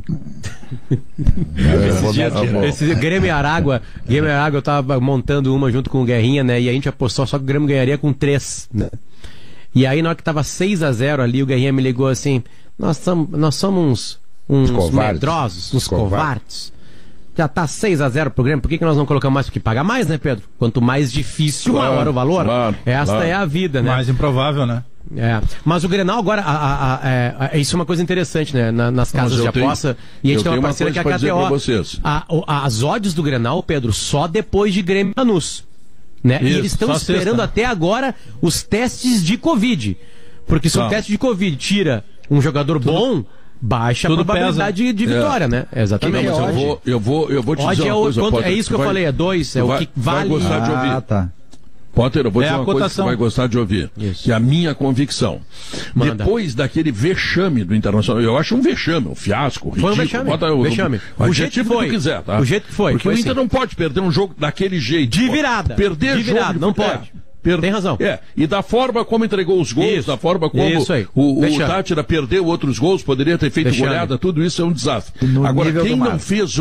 Esse Grêmio Aragua, eu tava montando uma junto com o Guerrinha, né? E a gente apostou só que o Grêmio ganharia com 3, né? E aí, na hora que tava 6-0 ali, o Guerrinha me ligou assim: nós somos uns medrosos, uns covardes. Já tá 6-0 pro Grêmio, por que nós não colocamos mais? Porque paga mais, né, Pedro? Quanto mais difícil, maior o valor. Esta é a vida, né? Mais improvável, né? Mas o Grenal agora, isso é uma coisa interessante, né? Nas casas de aposta, e a gente tem uma parceira que é a KTO. As odds do Grenal, Pedro, só depois de Grêmio e Lanús, né? Isso, e eles estão esperando até agora os testes de Covid. Porque se o teste de Covid tira um jogador bom, baixa a probabilidade de vitória, né? Exatamente. Eu vou te dizer uma coisa, Potter, é isso que eu falei, é 2, é o que vale. Vai gostar de ouvir. Tá. Potter, eu vou dizer uma coisa que você vai gostar de ouvir. Isso. Que é a minha convicção. Depois daquele vexame do Internacional, eu acho um vexame, um fiasco, ridículo. Foi um vexame. Bota vexame. O jeito que foi. Quiser, tá? O jeito que foi. Porque o Inter não pode perder um jogo daquele jeito. De virada. Perder de virada, jogo não pode. Tem razão. E da forma como entregou os gols, da forma como o Tátira perdeu outros gols, poderia ter feito goleada, tudo isso é um desastre. Agora, quem não fez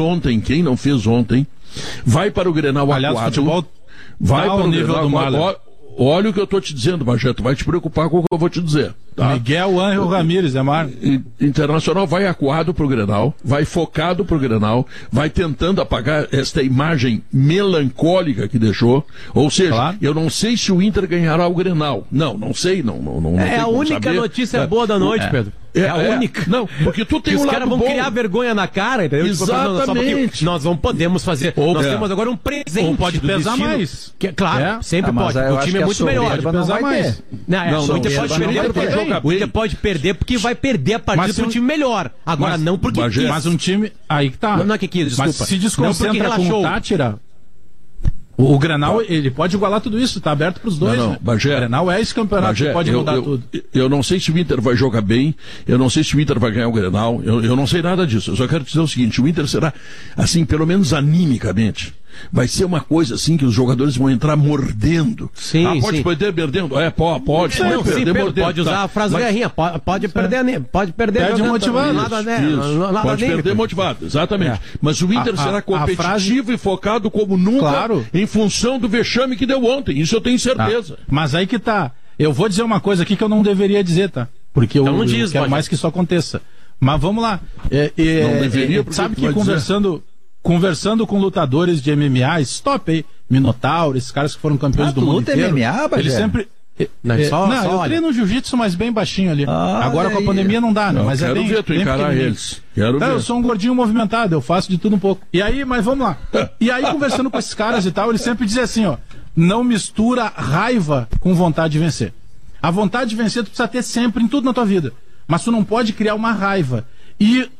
ontem, vai para o Grenal acuado. Vai para o nível do Marlon. Olha o que eu estou te dizendo, Mageto, vai te preocupar com o que eu vou te dizer. Tá? Miguel Ángel Ramírez, Internacional vai acuado pro Grenal, vai focado pro Grenal, vai tentando apagar esta imagem melancólica que deixou. Ou seja, eu não sei se o Inter ganhará o Grenal. Não sei, não é a única notícia boa da noite, Pedro. É a única. Não, porque tu tem um lado bom. Os caras vão criar vergonha na cara, entendeu? Exatamente. Nós não podemos fazer. Nós temos agora um presente. Ou pode pesar mais. Claro, sempre pode. O time é muito melhor. Pode pesar mais. O Inter pode perder. O Inter pode perder porque vai perder a partida para um time melhor. Agora não porque mas um time... Aí que tá. Não é que quis, desculpa. Mas se desconcentra com o Tátira... O Grenal, ele pode igualar tudo isso, tá aberto pros dois. Não, né? Bagé, o Grenal é esse campeonato que pode mudar tudo. Eu não sei se o Inter vai jogar bem, eu não sei se o Inter vai ganhar o Grenal, eu não sei nada disso. Eu só quero dizer o seguinte, o Inter será, assim, pelo menos animicamente, vai ser uma coisa assim que os jogadores vão entrar mordendo. Sim, pode perder mordendo? Pode perder mordendo. Pode usar a frase Guerrinha, pode perder perde motivado. Pode perder motivado, exatamente. Mas o Inter será competitivo e focado como nunca em função do vexame que deu ontem. Isso eu tenho certeza. Mas aí que tá. Eu vou dizer uma coisa aqui que eu não deveria dizer, tá? Porque eu quero mais que isso aconteça. Mas vamos lá. Não deveria, sabe que conversando com lutadores de MMA, stop aí, Minotauro, esses caras que foram campeões do mundo inteiro. MMA, eles sempre... eu treino jiu-jitsu, mas bem baixinho ali. Agora com a pandemia não dá, né? Mas quero ver tu encarar eles. Eu sou um gordinho movimentado, eu faço de tudo um pouco. E aí, mas vamos lá. E aí, conversando com esses caras e tal, eles sempre dizem assim, ó, não mistura raiva com vontade de vencer. A vontade de vencer tu precisa ter sempre em tudo na tua vida. Mas tu não pode criar uma raiva. E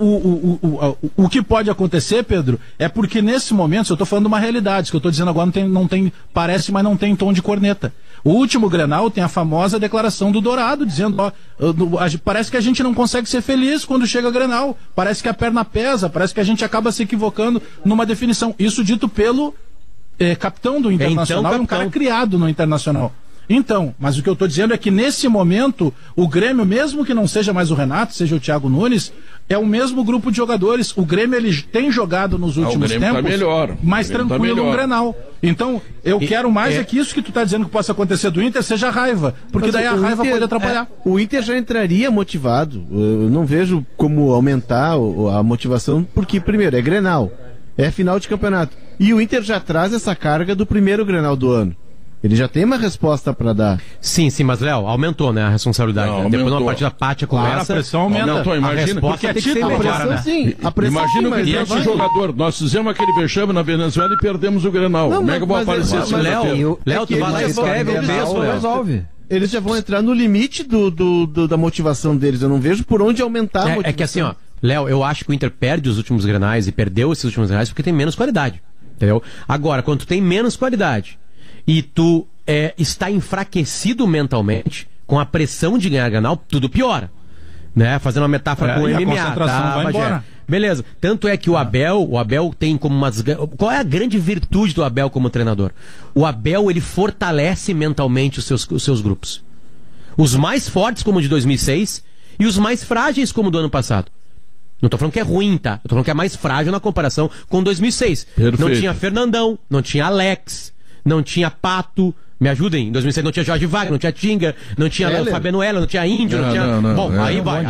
o que pode acontecer, Pedro, é porque nesse momento, se eu estou falando de uma realidade, isso que eu estou dizendo agora não tem, parece, mas não tem tom de corneta. O último Grenal tem a famosa declaração do Dourado, dizendo, parece que a gente não consegue ser feliz quando chega Grenal, parece que a perna pesa, parece que a gente acaba se equivocando numa definição. Isso dito pelo capitão do Internacional, um cara criado no Internacional. Então, mas o que eu estou dizendo é que nesse momento, o Grêmio, mesmo que não seja mais o Renato, seja o Thiago Nunes, é o mesmo grupo de jogadores. O Grêmio ele tem jogado nos últimos tempos tá melhor. Mais tranquilo no Grenal. Então, eu quero mais é que isso que tu está dizendo que possa acontecer do Inter seja raiva, porque daí a raiva pode atrapalhar. O Inter já entraria motivado. Eu não vejo como aumentar a motivação, porque primeiro é Grenal. É final de campeonato. E o Inter já traz essa carga do primeiro Grenal do ano. Ele já tem uma resposta para dar. Sim, mas Léo, aumentou, né, a responsabilidade. Não, depois de uma partida pátia como a pressão aumenta. Aumentou, imagina. Porque é título, A pressão, sim. A pressão, Imagina sim, que tem esse jogador. Nós fizemos aquele vexame na Venezuela e perdemos o Grenal. Como é que eu vou aparecer assim? Léo, tu vai lá e escreve o texto, resolve. Eles já vão entrar no limite da motivação deles. Eu não vejo por onde aumentar a motivação. É que assim, ó, Léo, eu acho que o Inter perde os últimos Grenais e perdeu esses últimos Grenais porque tem menos qualidade. Entendeu? Agora, quando tu tem menos qualidade e tu está enfraquecido mentalmente, com a pressão de ganhar Grenal, tudo piora. Né? Fazendo uma metáfora com o MMA. A concentração vai embora. Beleza. Tanto é que o Abel tem como umas... Qual é a grande virtude do Abel como treinador? O Abel, ele fortalece mentalmente os seus grupos. Os mais fortes, como o de 2006, e os mais frágeis, como o do ano passado. Não tô falando que é ruim, tá? Eu tô falando que é mais frágil na comparação com 2006. Perfeito. Não tinha Fernandão, não tinha Alex, não tinha Pato. Me ajudem, em 2006 não tinha Jorge Wagner, não tinha Tinga, não tinha Fabiano Heller, não tinha Índio, não tinha... Bom, aí vai,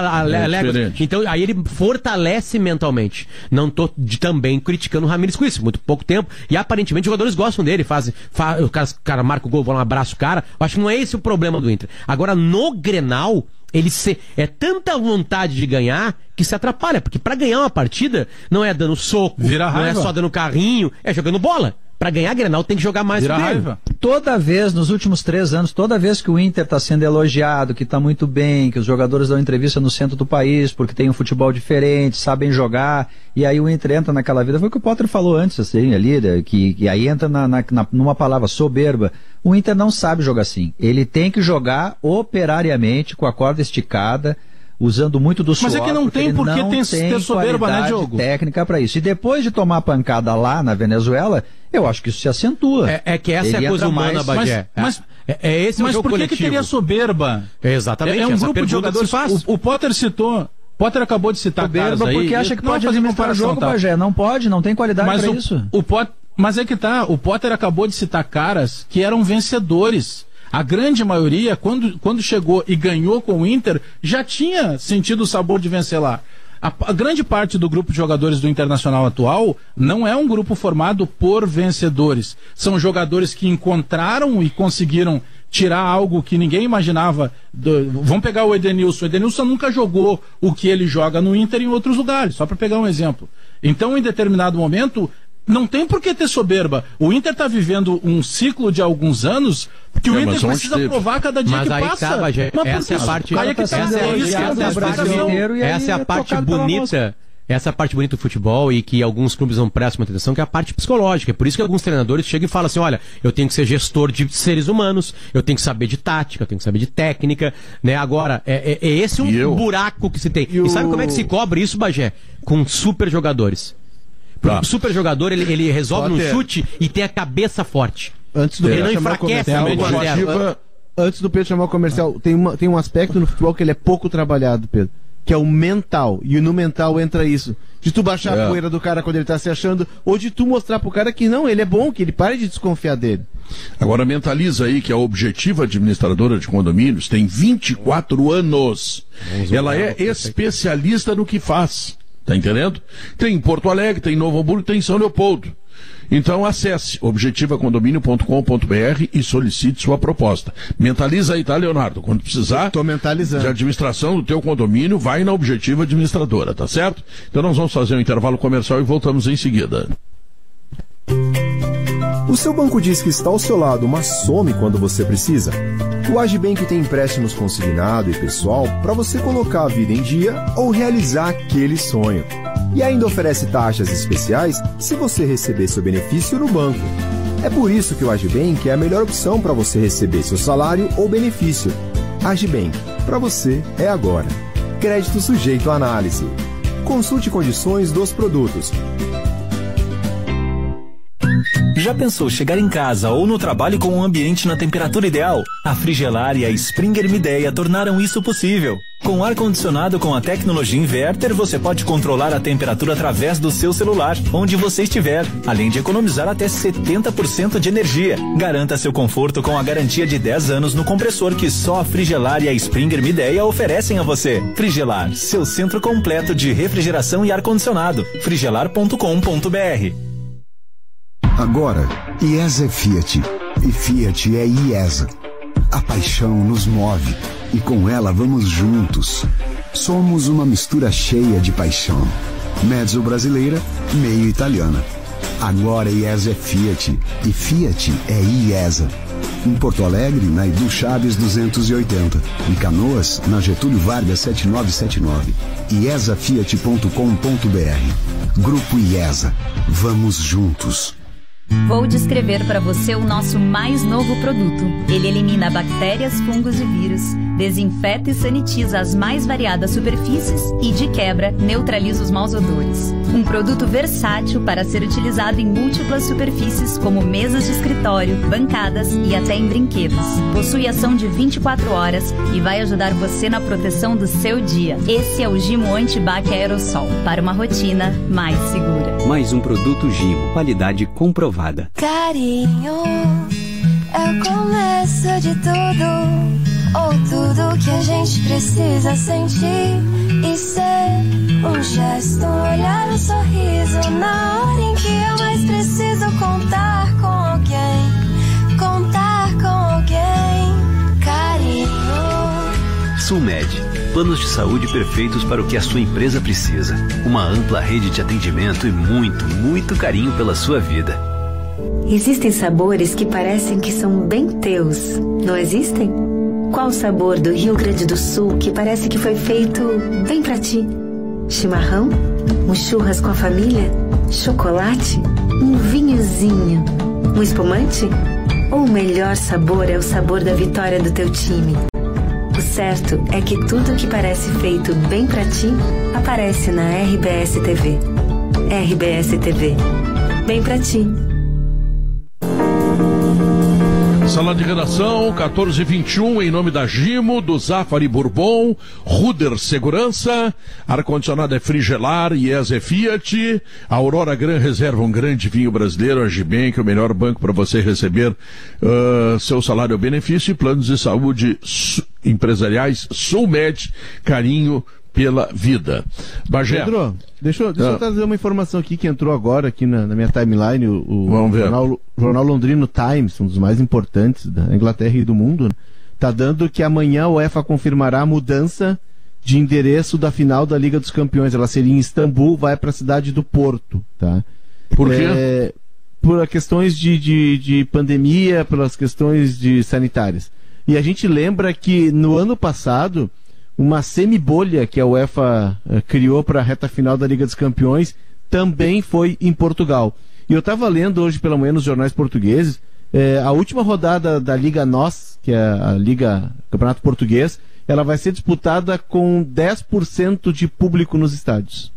então aí ele fortalece mentalmente. Não tô também criticando o Ramires com isso, muito pouco tempo, e aparentemente os jogadores gostam dele, o cara marca o gol, vão lá, abraça o cara. Eu acho que não é esse o problema do Inter. Agora, no Grenal, é tanta vontade de ganhar que se atrapalha, porque pra ganhar uma partida não é dando soco, não é só dando carrinho, é jogando bola. Pra ganhar Grenal tem que jogar mais que raiva. Toda vez, nos últimos 3 anos, toda vez que o Inter está sendo elogiado, que está muito bem, que os jogadores dão entrevista no centro do país, porque tem um futebol diferente, sabem jogar, e aí o Inter entra naquela vida, foi o que o Potter falou antes, assim, ali, que aí entra numa palavra, soberba. O Inter não sabe jogar assim. Ele tem que jogar operariamente, com a corda esticada, usando muito do suor. Mas é que não tem por que ter soberba, né, Diogo? Técnica para isso. E depois de tomar pancada lá na Venezuela, eu acho que isso se acentua. É que essa é a coisa humana, Bagé. Mas por que teria soberba? Exatamente. É um grupo de jogadores. O Potter citou. Potter acabou de citar soberba porque acha que pode administrar o jogo, Bagé. Não pode, não tem qualidade para isso. Mas é que tá. O Potter acabou de citar caras que eram vencedores. A grande maioria, quando chegou e ganhou com o Inter, já tinha sentido o sabor de vencer lá. A grande parte do grupo de jogadores do Internacional atual não é um grupo formado por vencedores. São jogadores que encontraram e conseguiram tirar algo que ninguém imaginava. Vamos pegar o Edenilson. O Edenilson nunca jogou o que ele joga no Inter em outros lugares, só para pegar um exemplo. Então, em determinado momento, não tem por que ter soberba. O Inter está vivendo um ciclo de alguns anos que o Inter precisa provar cada dia que passa. Essa é a parte bonita. Essa é a parte bonita do futebol e que alguns clubes não prestam atenção, que é a parte psicológica. É por isso que alguns treinadores chegam e falam assim, olha, eu tenho que ser gestor de seres humanos, eu tenho que saber de tática, eu tenho que saber de técnica, né? Agora, é esse buraco que se tem. E sabe como é que se cobre isso, Bagé? Com super jogadores. O super jogador, ele resolve no chute e tem a cabeça forte. Antes do ele não enfraquece Antes do Pedro chamar o comercial, tem um aspecto no futebol que ele é pouco trabalhado, Pedro, que é o mental. E no mental entra isso. De tu baixar a poeira do cara quando ele tá se achando, ou de tu mostrar pro cara que não, ele é bom, que ele pare de desconfiar dele. Agora mentaliza aí que a Objetiva Administradora de Condomínios tem 24 anos. Ela é especialista no que faz. Tá entendendo? Tem em Porto Alegre, tem em Novo Hamburgo, tem em São Leopoldo. Então acesse objetivacondomínio.com.br e solicite sua proposta. Mentaliza aí, tá, Leonardo? Quando precisar de administração do teu condomínio, vai na Objetiva Administradora, tá certo? Então nós vamos fazer um intervalo comercial e voltamos em seguida. O seu banco diz que está ao seu lado, mas some quando você precisa? O Agibank tem empréstimos consignado e pessoal para você colocar a vida em dia ou realizar aquele sonho. E ainda oferece taxas especiais se você receber seu benefício no banco. É por isso que o Agibank é a melhor opção para você receber seu salário ou benefício. Agibank, para você é agora. Crédito sujeito à análise. Consulte condições dos produtos. Já pensou chegar em casa ou no trabalho com um ambiente na temperatura ideal? A Frigelar e a Springer Midea tornaram isso possível. Com ar-condicionado com a tecnologia inverter, você pode controlar a temperatura através do seu celular, onde você estiver, além de economizar até 70% de energia. Garanta seu conforto com a garantia de 10 anos no compressor que só a Frigelar e a Springer Midea oferecem a você. Frigelar, seu centro completo de refrigeração e ar-condicionado. frigelar.com.br. Agora, IESA é Fiat e Fiat é IESA. A paixão nos move e com ela vamos juntos. Somos uma mistura cheia de paixão. Mezzo brasileira, meio italiana. Agora IESA é Fiat e Fiat é IESA. Em Porto Alegre, na Edu Chaves 280. Em Canoas, na Getúlio Vargas 7979. IESAFiat.com.br. Grupo IESA. Vamos juntos. Vou descrever para você o nosso mais novo produto. Ele elimina bactérias, fungos e vírus, desinfeta e sanitiza as mais variadas superfícies e, de quebra, neutraliza os maus odores. Um produto versátil para ser utilizado em múltiplas superfícies, como mesas de escritório, bancadas e até em brinquedos. Possui ação de 24 horas e vai ajudar você na proteção do seu dia. Esse é o Gimo Antibac Aerosol, para uma rotina mais segura. Mais um produto Gimo, qualidade comprovada. Carinho é o começo de tudo, ou tudo que a gente precisa sentir e ser. Um gesto, um olhar, um sorriso, na hora em que eu mais preciso contar com alguém, contar com alguém. Carinho. Sulmed, planos de saúde perfeitos para o que a sua empresa precisa. Uma ampla rede de atendimento e muito carinho pela sua vida. Existem sabores que parecem que são bem teus, não existem? Qual o sabor do Rio Grande do Sul que parece que foi feito bem pra ti? Chimarrão? Um churras com a família? Chocolate? Um vinhozinho? Um espumante? Ou o melhor sabor é o sabor da vitória do teu time? O certo é que tudo que parece feito bem pra ti aparece na RBS TV. RBS TV. Bem pra ti. Sala de redação, 14h21, em nome da Gimo, do Zafari Bourbon, Ruder Segurança, ar-condicionado é Frigelar, IESA é Fiat, a Aurora Gran Reserva, um grande vinho brasileiro, a Gibank, o melhor banco para você receber seu salário ou benefício, e planos de saúde empresariais, Sulmed, carinho pela vida. Bagé. Pedro, deixa eu trazer uma informação aqui que entrou agora aqui na minha timeline, o jornal londrino Times, um dos mais importantes da Inglaterra e do mundo, está dando que amanhã a UEFA confirmará a mudança de endereço da final da Liga dos Campeões. Ela seria em Istambul, vai para a cidade do Porto, tá? Por quê? Por questões de pandemia, pelas questões sanitárias. E a gente lembra que no ano passado uma semi-bolha que a UEFA criou para a reta final da Liga dos Campeões também foi em Portugal. E eu estava lendo hoje pela manhã nos jornais portugueses, a última rodada da Liga NOS, que é a Liga Campeonato Português, ela vai ser disputada com 10% de público nos estádios.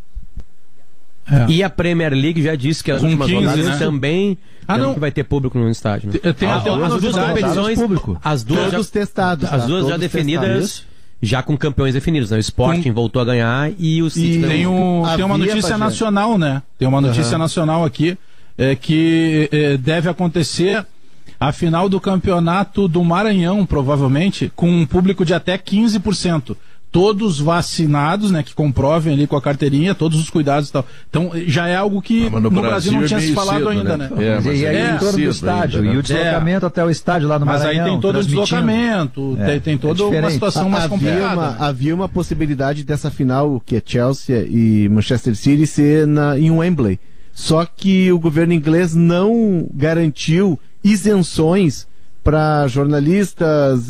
E a Premier League já disse que as últimas rodadas também que vai ter público no estádio. Né? As duas competições, as duas já definidas, já com campeões definidos, né? O Sporting voltou a ganhar e o City tem uma notícia nacional, né? Tem uma notícia nacional aqui que deve acontecer a final do campeonato do Maranhão, provavelmente, com um público de até 15%. Todos vacinados, né, que comprovem ali com a carteirinha, todos os cuidados e tal. Então, já é algo que no Brasil não tinha se falado cedo, ainda, né? E aí em torno do estádio, e o deslocamento até o estádio lá no Maranhão. Mas aí tem todo o deslocamento, tem toda uma situação mais complicada. Havia uma possibilidade dessa final, que é Chelsea e Manchester City, ser em Wembley. Só que o governo inglês não garantiu isenções para jornalistas,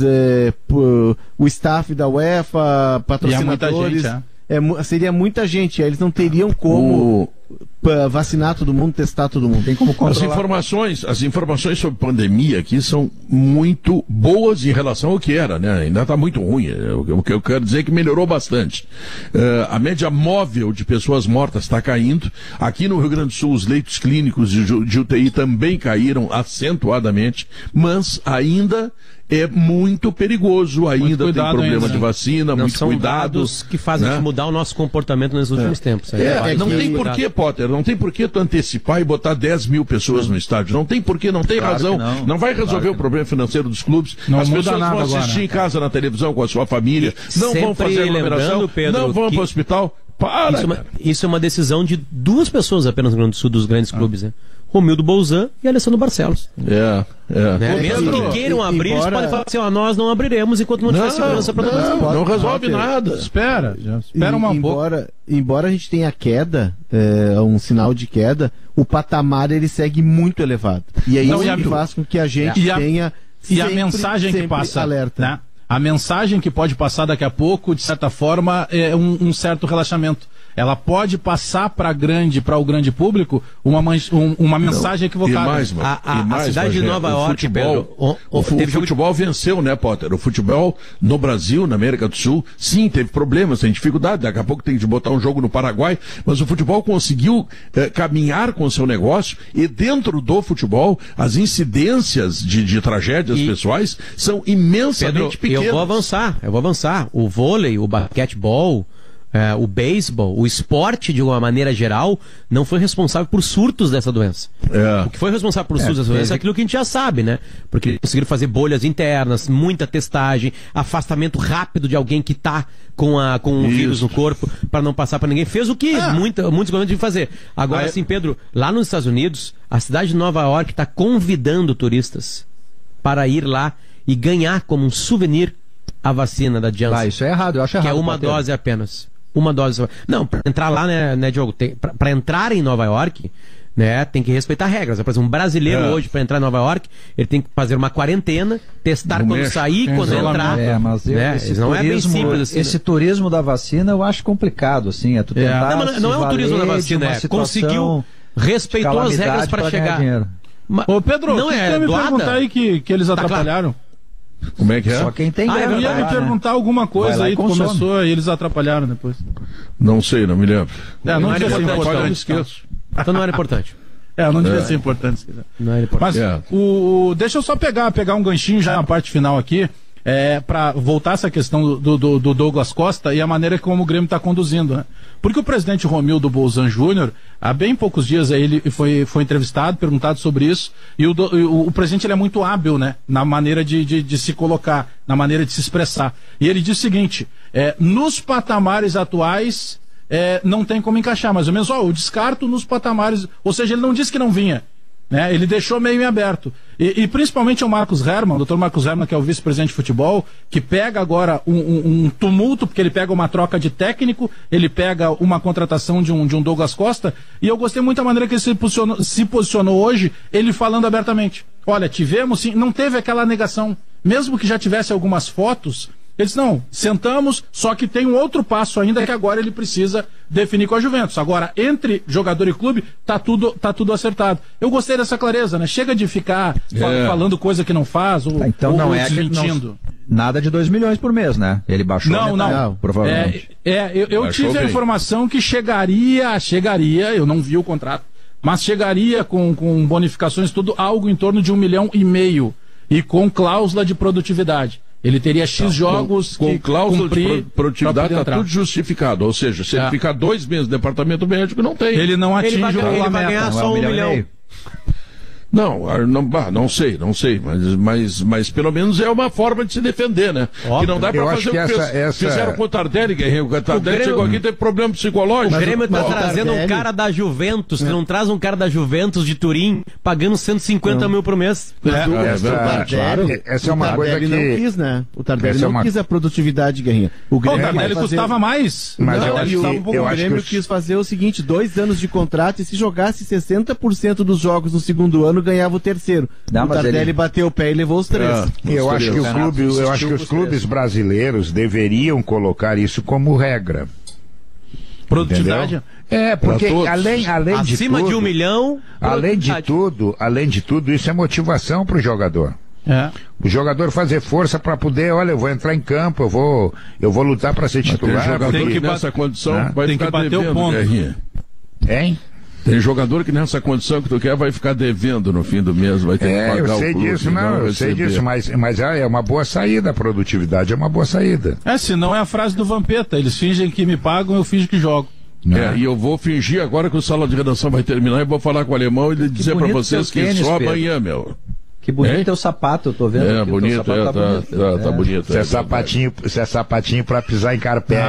o staff da UEFA, patrocinadores. Seria muita gente. Seria muita gente, eles não teriam como vacinar todo mundo, testar todo mundo. Tem como controlar. As informações sobre pandemia aqui são muito boas em relação ao que era, né? Ainda está muito ruim. O que eu quero dizer é que melhorou bastante. A média móvel de pessoas mortas está caindo. Aqui no Rio Grande do Sul, os leitos clínicos de UTI também caíram acentuadamente, mas ainda é muito perigoso, ainda tem problema de vacina, não muito são cuidado. Dados que fazem mudar o nosso comportamento nos últimos tempos. Não tem porquê, Potter, não tem porquê tu antecipar e botar 10 mil pessoas no estádio. Não tem porquê, não tem razão. Não vai resolver o problema financeiro dos clubes. As pessoas vão assistir em casa na televisão com a sua família, não vão fazer aglomeração, não vão para o hospital. Isso é uma decisão de duas pessoas apenas no Rio Grande do Sul, dos grandes clubes, né? Romildo Bolzan e Alessandro Barcelos. Né? Mesmo que queiram abrir, eles podem falar assim, nós não abriremos enquanto não tiver segurança para todo mundo. Não resolve nada. Espera Embora a gente tenha queda, um sinal de queda, o patamar ele segue muito elevado. E é isso que faz com que a gente tenha e a mensagem que passa, alerta. Né? A mensagem que pode passar daqui a pouco, de certa forma, é um certo relaxamento. Ela pode passar para o grande público uma mensagem equivocada. A cidade de Nova York, o futebol venceu, né, Potter? O futebol no Brasil, na América do Sul, sim, teve problemas, tem dificuldade. Daqui a pouco tem que botar um jogo no Paraguai, mas o futebol conseguiu caminhar com o seu negócio, e dentro do futebol, as incidências de tragédias pessoais são imensamente pequenas. Eu vou avançar. O vôlei, o basquetebol, o beisebol, o esporte de uma maneira geral, não foi responsável por surtos dessa doença. O que foi responsável por surtos dessa doença é aquilo que a gente já sabe, né? Porque conseguiram fazer bolhas internas, muita testagem, afastamento rápido de alguém que está com um vírus no corpo, para não passar para ninguém. Fez o que muitos governos devem fazer. Agora sim, Pedro, lá nos Estados Unidos, a cidade de Nova York está convidando turistas para ir lá e ganhar como um souvenir a vacina da Janssen. Isso é errado, eu acho errado. Que é uma dose apenas. Uma dose. Não, para entrar lá, né, Diogo? Para entrar em Nova York, né, tem que respeitar regras. Por exemplo, um brasileiro hoje, para entrar em Nova York, ele tem que fazer uma quarentena, testar quando sair, quando entrar. Mas não é bem simples assim. Esse turismo da vacina eu acho complicado, assim. É tu tentar não é o turismo da vacina, conseguiu, respeitou as regras para chegar. Ô, Pedro, não me perguntar aí que eles atrapalharam. Como é que é? Só quem tem eu ia me perguntar alguma coisa aí, começou e eles atrapalharam depois. Não sei, não me lembro. Não devia ser importante. Esqueço. Então não era importante. Não devia ser importante. Não era importante. Mas deixa eu só pegar um ganchinho já na parte final aqui, para voltar essa questão do Douglas Costa e a maneira como o Grêmio está conduzindo, né? Porque o presidente Romildo Bolzan Júnior, há bem poucos dias ele foi entrevistado, perguntado sobre isso, e o presidente ele é muito hábil, né, na maneira de se colocar, na maneira de se expressar. E ele diz o seguinte: nos patamares atuais não tem como encaixar, mais ou menos, eu descarto nos patamares, ou seja, ele não disse que não vinha. Né? Ele deixou meio em aberto. E principalmente o Marcos Hermann, o Dr. Marcos Hermann, que é o vice-presidente de futebol, que pega agora um tumulto, porque ele pega uma troca de técnico, ele pega uma contratação de um Douglas Costa, e eu gostei muito da maneira que ele se posicionou hoje, ele falando abertamente. Olha, tivemos sim, não teve aquela negação, mesmo que já tivesse algumas fotos. Ele disse, não, sentamos, só que tem um outro passo ainda que agora ele precisa definir com a Juventus. Agora, entre jogador e clube, tá tudo acertado. Eu gostei dessa clareza, né? Chega de ficar falando coisa que não faz, ou desmentindo. Nada de 2 milhões por mês, né? Ele baixou. Não. Provavelmente. Eu tive a informação que chegaria, eu não vi o contrato, mas chegaria com bonificações, tudo, algo em torno de 1,5 milhão e com cláusula de produtividade. Ele teria X jogos com cláusula de produtividade, está tudo justificado. Ou seja, se ele ficar 2 meses no departamento médico, não tem. Ele não atinge ele vai ganhar só 1 milhão. Não sei, mas pelo menos é uma forma de se defender, né? Óbvio. Que não dá pra fazer o que fizeram com o Tardelli, Guerreiro. O Tardelli chegou aqui e teve problema psicológico. O Grêmio tá trazendo um cara da Juventus, que não traz um cara da Juventus de Turim, pagando 150 mil por mês. Essa é uma coisa que... não quis, né? O Tardelli não quis a produtividade, Guerrinha. O Tardelli custava mais. Mas o Grêmio quis fazer o seguinte, 2 anos de contrato, e se jogasse 60% dos jogos no segundo ano, ganhava o terceiro. O Tardelli bateu o pé e levou os 3. Eu acho que os clubes brasileiros deveriam colocar isso como regra. Produtividade. Entendeu? É, porque além de acima tudo, de 1 milhão. além de tudo, isso é motivação para o jogador. É. O jogador fazer força para poder, olha, eu vou entrar em campo, eu vou lutar para ser titular. Tem jogador porque... que nessa condição vai tem ficar que bater devendo, o ponto. Guerrinha. Hein? Tem jogador que nessa condição que tu quer vai ficar devendo no fim do mês, vai ter que pagar eu sei o clube, disso, eu sei disso, mas é uma boa saída, a produtividade é uma boa saída. Se não é a frase do Vampeta, eles fingem que me pagam, eu finjo que jogo. E eu vou fingir agora que o Sala de Redação vai terminar e vou falar com o Alemão e dizer pra vocês que só amanhã, meu. Que bonito teu sapato, eu tô vendo. É, bonito, tá bonito. Isso é sapatinho pra pisar em carpete.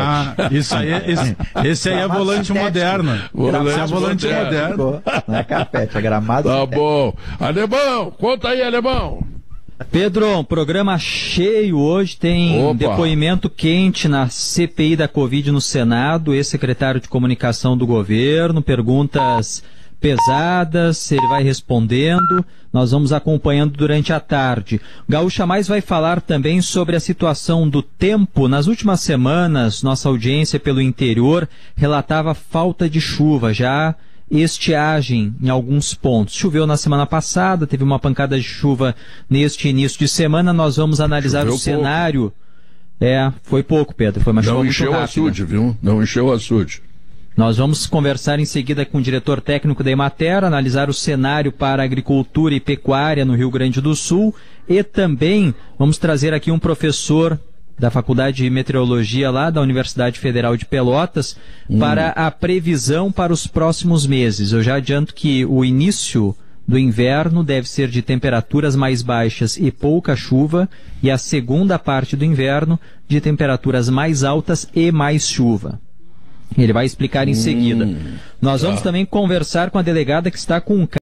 Esse aí é volante moderno. Esse é volante moderno. Não é carpete, é gramado. Tá bom. Alemão, conta aí, Alemão. Pedro, um programa cheio hoje, tem depoimento quente na CPI da Covid no Senado, ex-secretário de Comunicação do governo, perguntas pesadas, ele vai respondendo, nós vamos acompanhando durante a tarde. O Gaúcha Mais vai falar também sobre a situação do tempo. Nas últimas semanas, nossa audiência pelo interior relatava falta de chuva, já estiagem em alguns pontos. Choveu na semana passada, teve uma pancada de chuva neste início de semana, nós vamos analisar o cenário. Foi pouco, Pedro, foi uma chuva muito rápida. Não encheu o açude, viu? Não encheu o açude. Nós vamos conversar em seguida com o diretor técnico da Emater, analisar o cenário para a agricultura e pecuária no Rio Grande do Sul e também vamos trazer aqui um professor da Faculdade de Meteorologia lá da Universidade Federal de Pelotas para a previsão para os próximos meses. Eu já adianto que o início do inverno deve ser de temperaturas mais baixas e pouca chuva e a segunda parte do inverno de temperaturas mais altas e mais chuva. Ele vai explicar em seguida. Nós vamos também conversar com a delegada que está com um